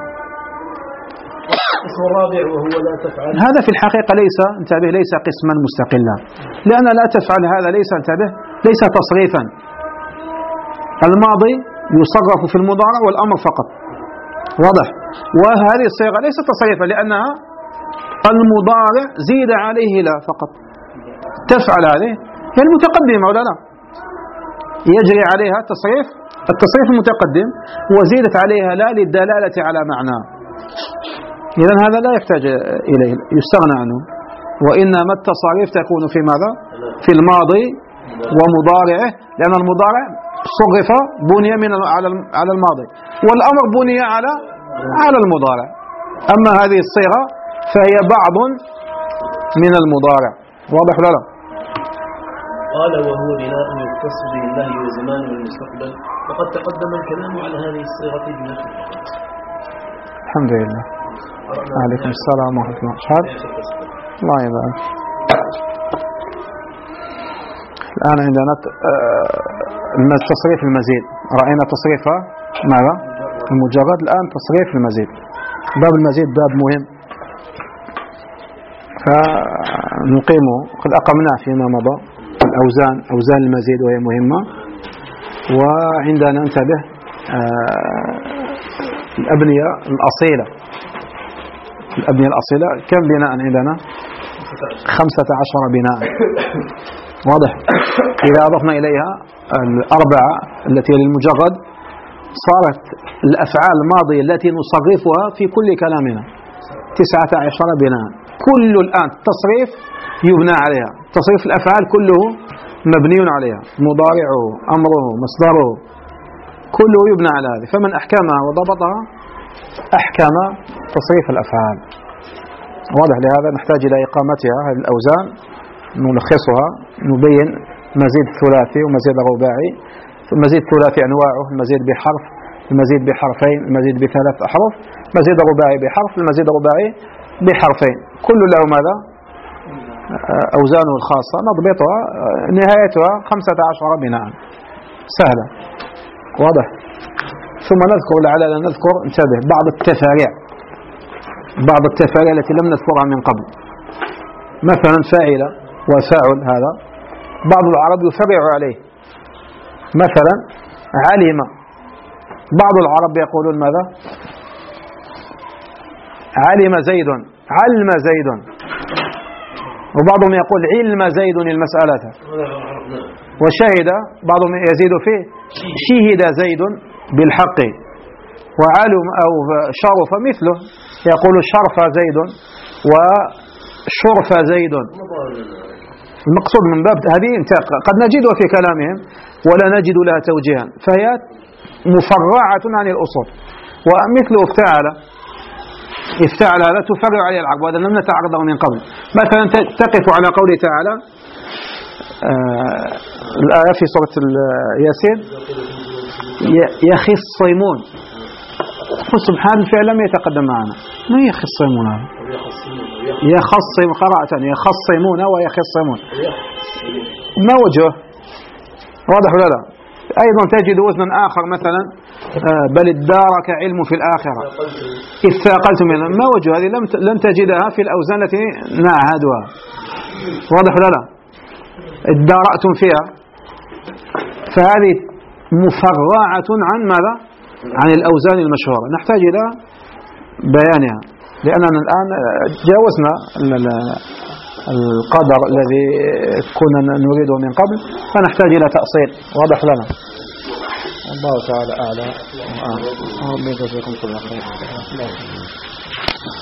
القسم الرابع وهو لا تفعل، هذا في الحقيقة ليس انتبه ليس قسما مستقلا، لأن لا تفعل هذا ليس انتبه ليس تصريفا، الماضي يصرف في المضارع والأمر فقط، واضح؟ وهذه الصيغة ليست تصريفا لأنها المضارع زيد عليه لا فقط، تفعل هذه هي المتقدمة ولا لا؟ يجري عليها تصريف التصريف المتقدم وزيدت عليها لا للدلالة على معناه، إذن هذا لا يحتاج إليه يستغنى عنه، وإنما التصاريف تكون في ماذا؟ في الماضي ومضارعه، لأن المضارع صرف بني من على الماضي والأمر بني على على المضارع، أما هذه الصيغة فهي بعض من المضارع، واضح ولا لا؟ قال وهو بناء يختص به الله والزمان والمستقبل، وقد تقدم الكلام على هذه الصيغة بنفسه. الحمد لله. عليكم السلام ورحمة الله. شهر الله يبارك. الآن عندنا تصريف المزيد، رأينا تصريف ماذا؟ المجرد، الآن تصريف المزيد. باب المزيد باب مهم فنقيمه، قد أقمناه فيما مضى الأوزان، أوزان المزيد وهي مهمة. وعندنا انتبه الأبنية الأصيلة، الأبنية الأصيلة كم بناء عندنا؟ خمسة عشر بناء، واضح؟ إذا أضفنا إليها الأربعة التي للمجرد صارت الأفعال الماضية التي نصرفها في كل كلامنا تسعة عشر بناء، كل الآن تصريف يبنى عليها، تصريف الأفعال كله مبني عليها، مضارعه أمره مصدره كله يبنى على هذه، فمن أحكمها وضبطها أحكم تصريف الأفعال، واضح؟ لهذا نحتاج إلى إقامتها هذه الأوزان، نلخصها، نبين مزيد ثلاثي ومزيد رباعي. المزيد الثلاثي أنواعه: المزيد بحرف، المزيد بحرفين، المزيد بثلاث أحرف، المزيد الرباعي بحرف، المزيد الرباعي بحرفين، كل له ماذا؟ أوزانه الخاصة نضبطها، نهايتها خمسة عشر بناء، سهلة، واضح؟ ثم نذكر لعلنا نذكر انتبه بعض التفاريع، بعض التفاريع التي لم نذكرها من قبل، مثلا فاعل وفاعل، هذا بعض العرب يفرع عليه، مثلا علم، بعض العرب يقولون ماذا؟ علم زيد، علم زيد، وبعضهم يقول علم زيد المسألة، وشهد بعضهم يزيد فيه شهد زيد بالحق، وعلم أو شرف مثله، يقول شرف زيد وشرف زيد. المقصود من باب هذه قد نجدها في كلامهم ولا نجد لها توجيها، فهي مفرعة عن الأصول. ومثل افتعل، افتعل هذا تفرع عليه العرب، وهذا لم نتعرضه من قبل. مثلا تقف على قوله تعالى آه الآية في سورة ياسين: يخصمون، قل سبحان الفعل لم يتقدم معنا، ما يخصمون هذا؟ يخصم، قراءة يخصمون ويخصمون، ما وجهه؟ واضح ولا لا؟ أيضا تجد وزنا آخر مثلا بل ادارك علم في الآخرة إذ ثاقلتم من ما وجه هذه لم لم تجدها في الأوزان التي نعهدها. واضح ولا لا؟ ادارأتم فيها، فهذه مفرعة عن ماذا؟ عن الأوزان المشهورة، نحتاج إلى بيانها لأننا الآن جاوزنا القدر الذي كنا نريده من قبل، فنحتاج إلى تأصيل واضح لنا. الله تعالى أعلى. آه. آه.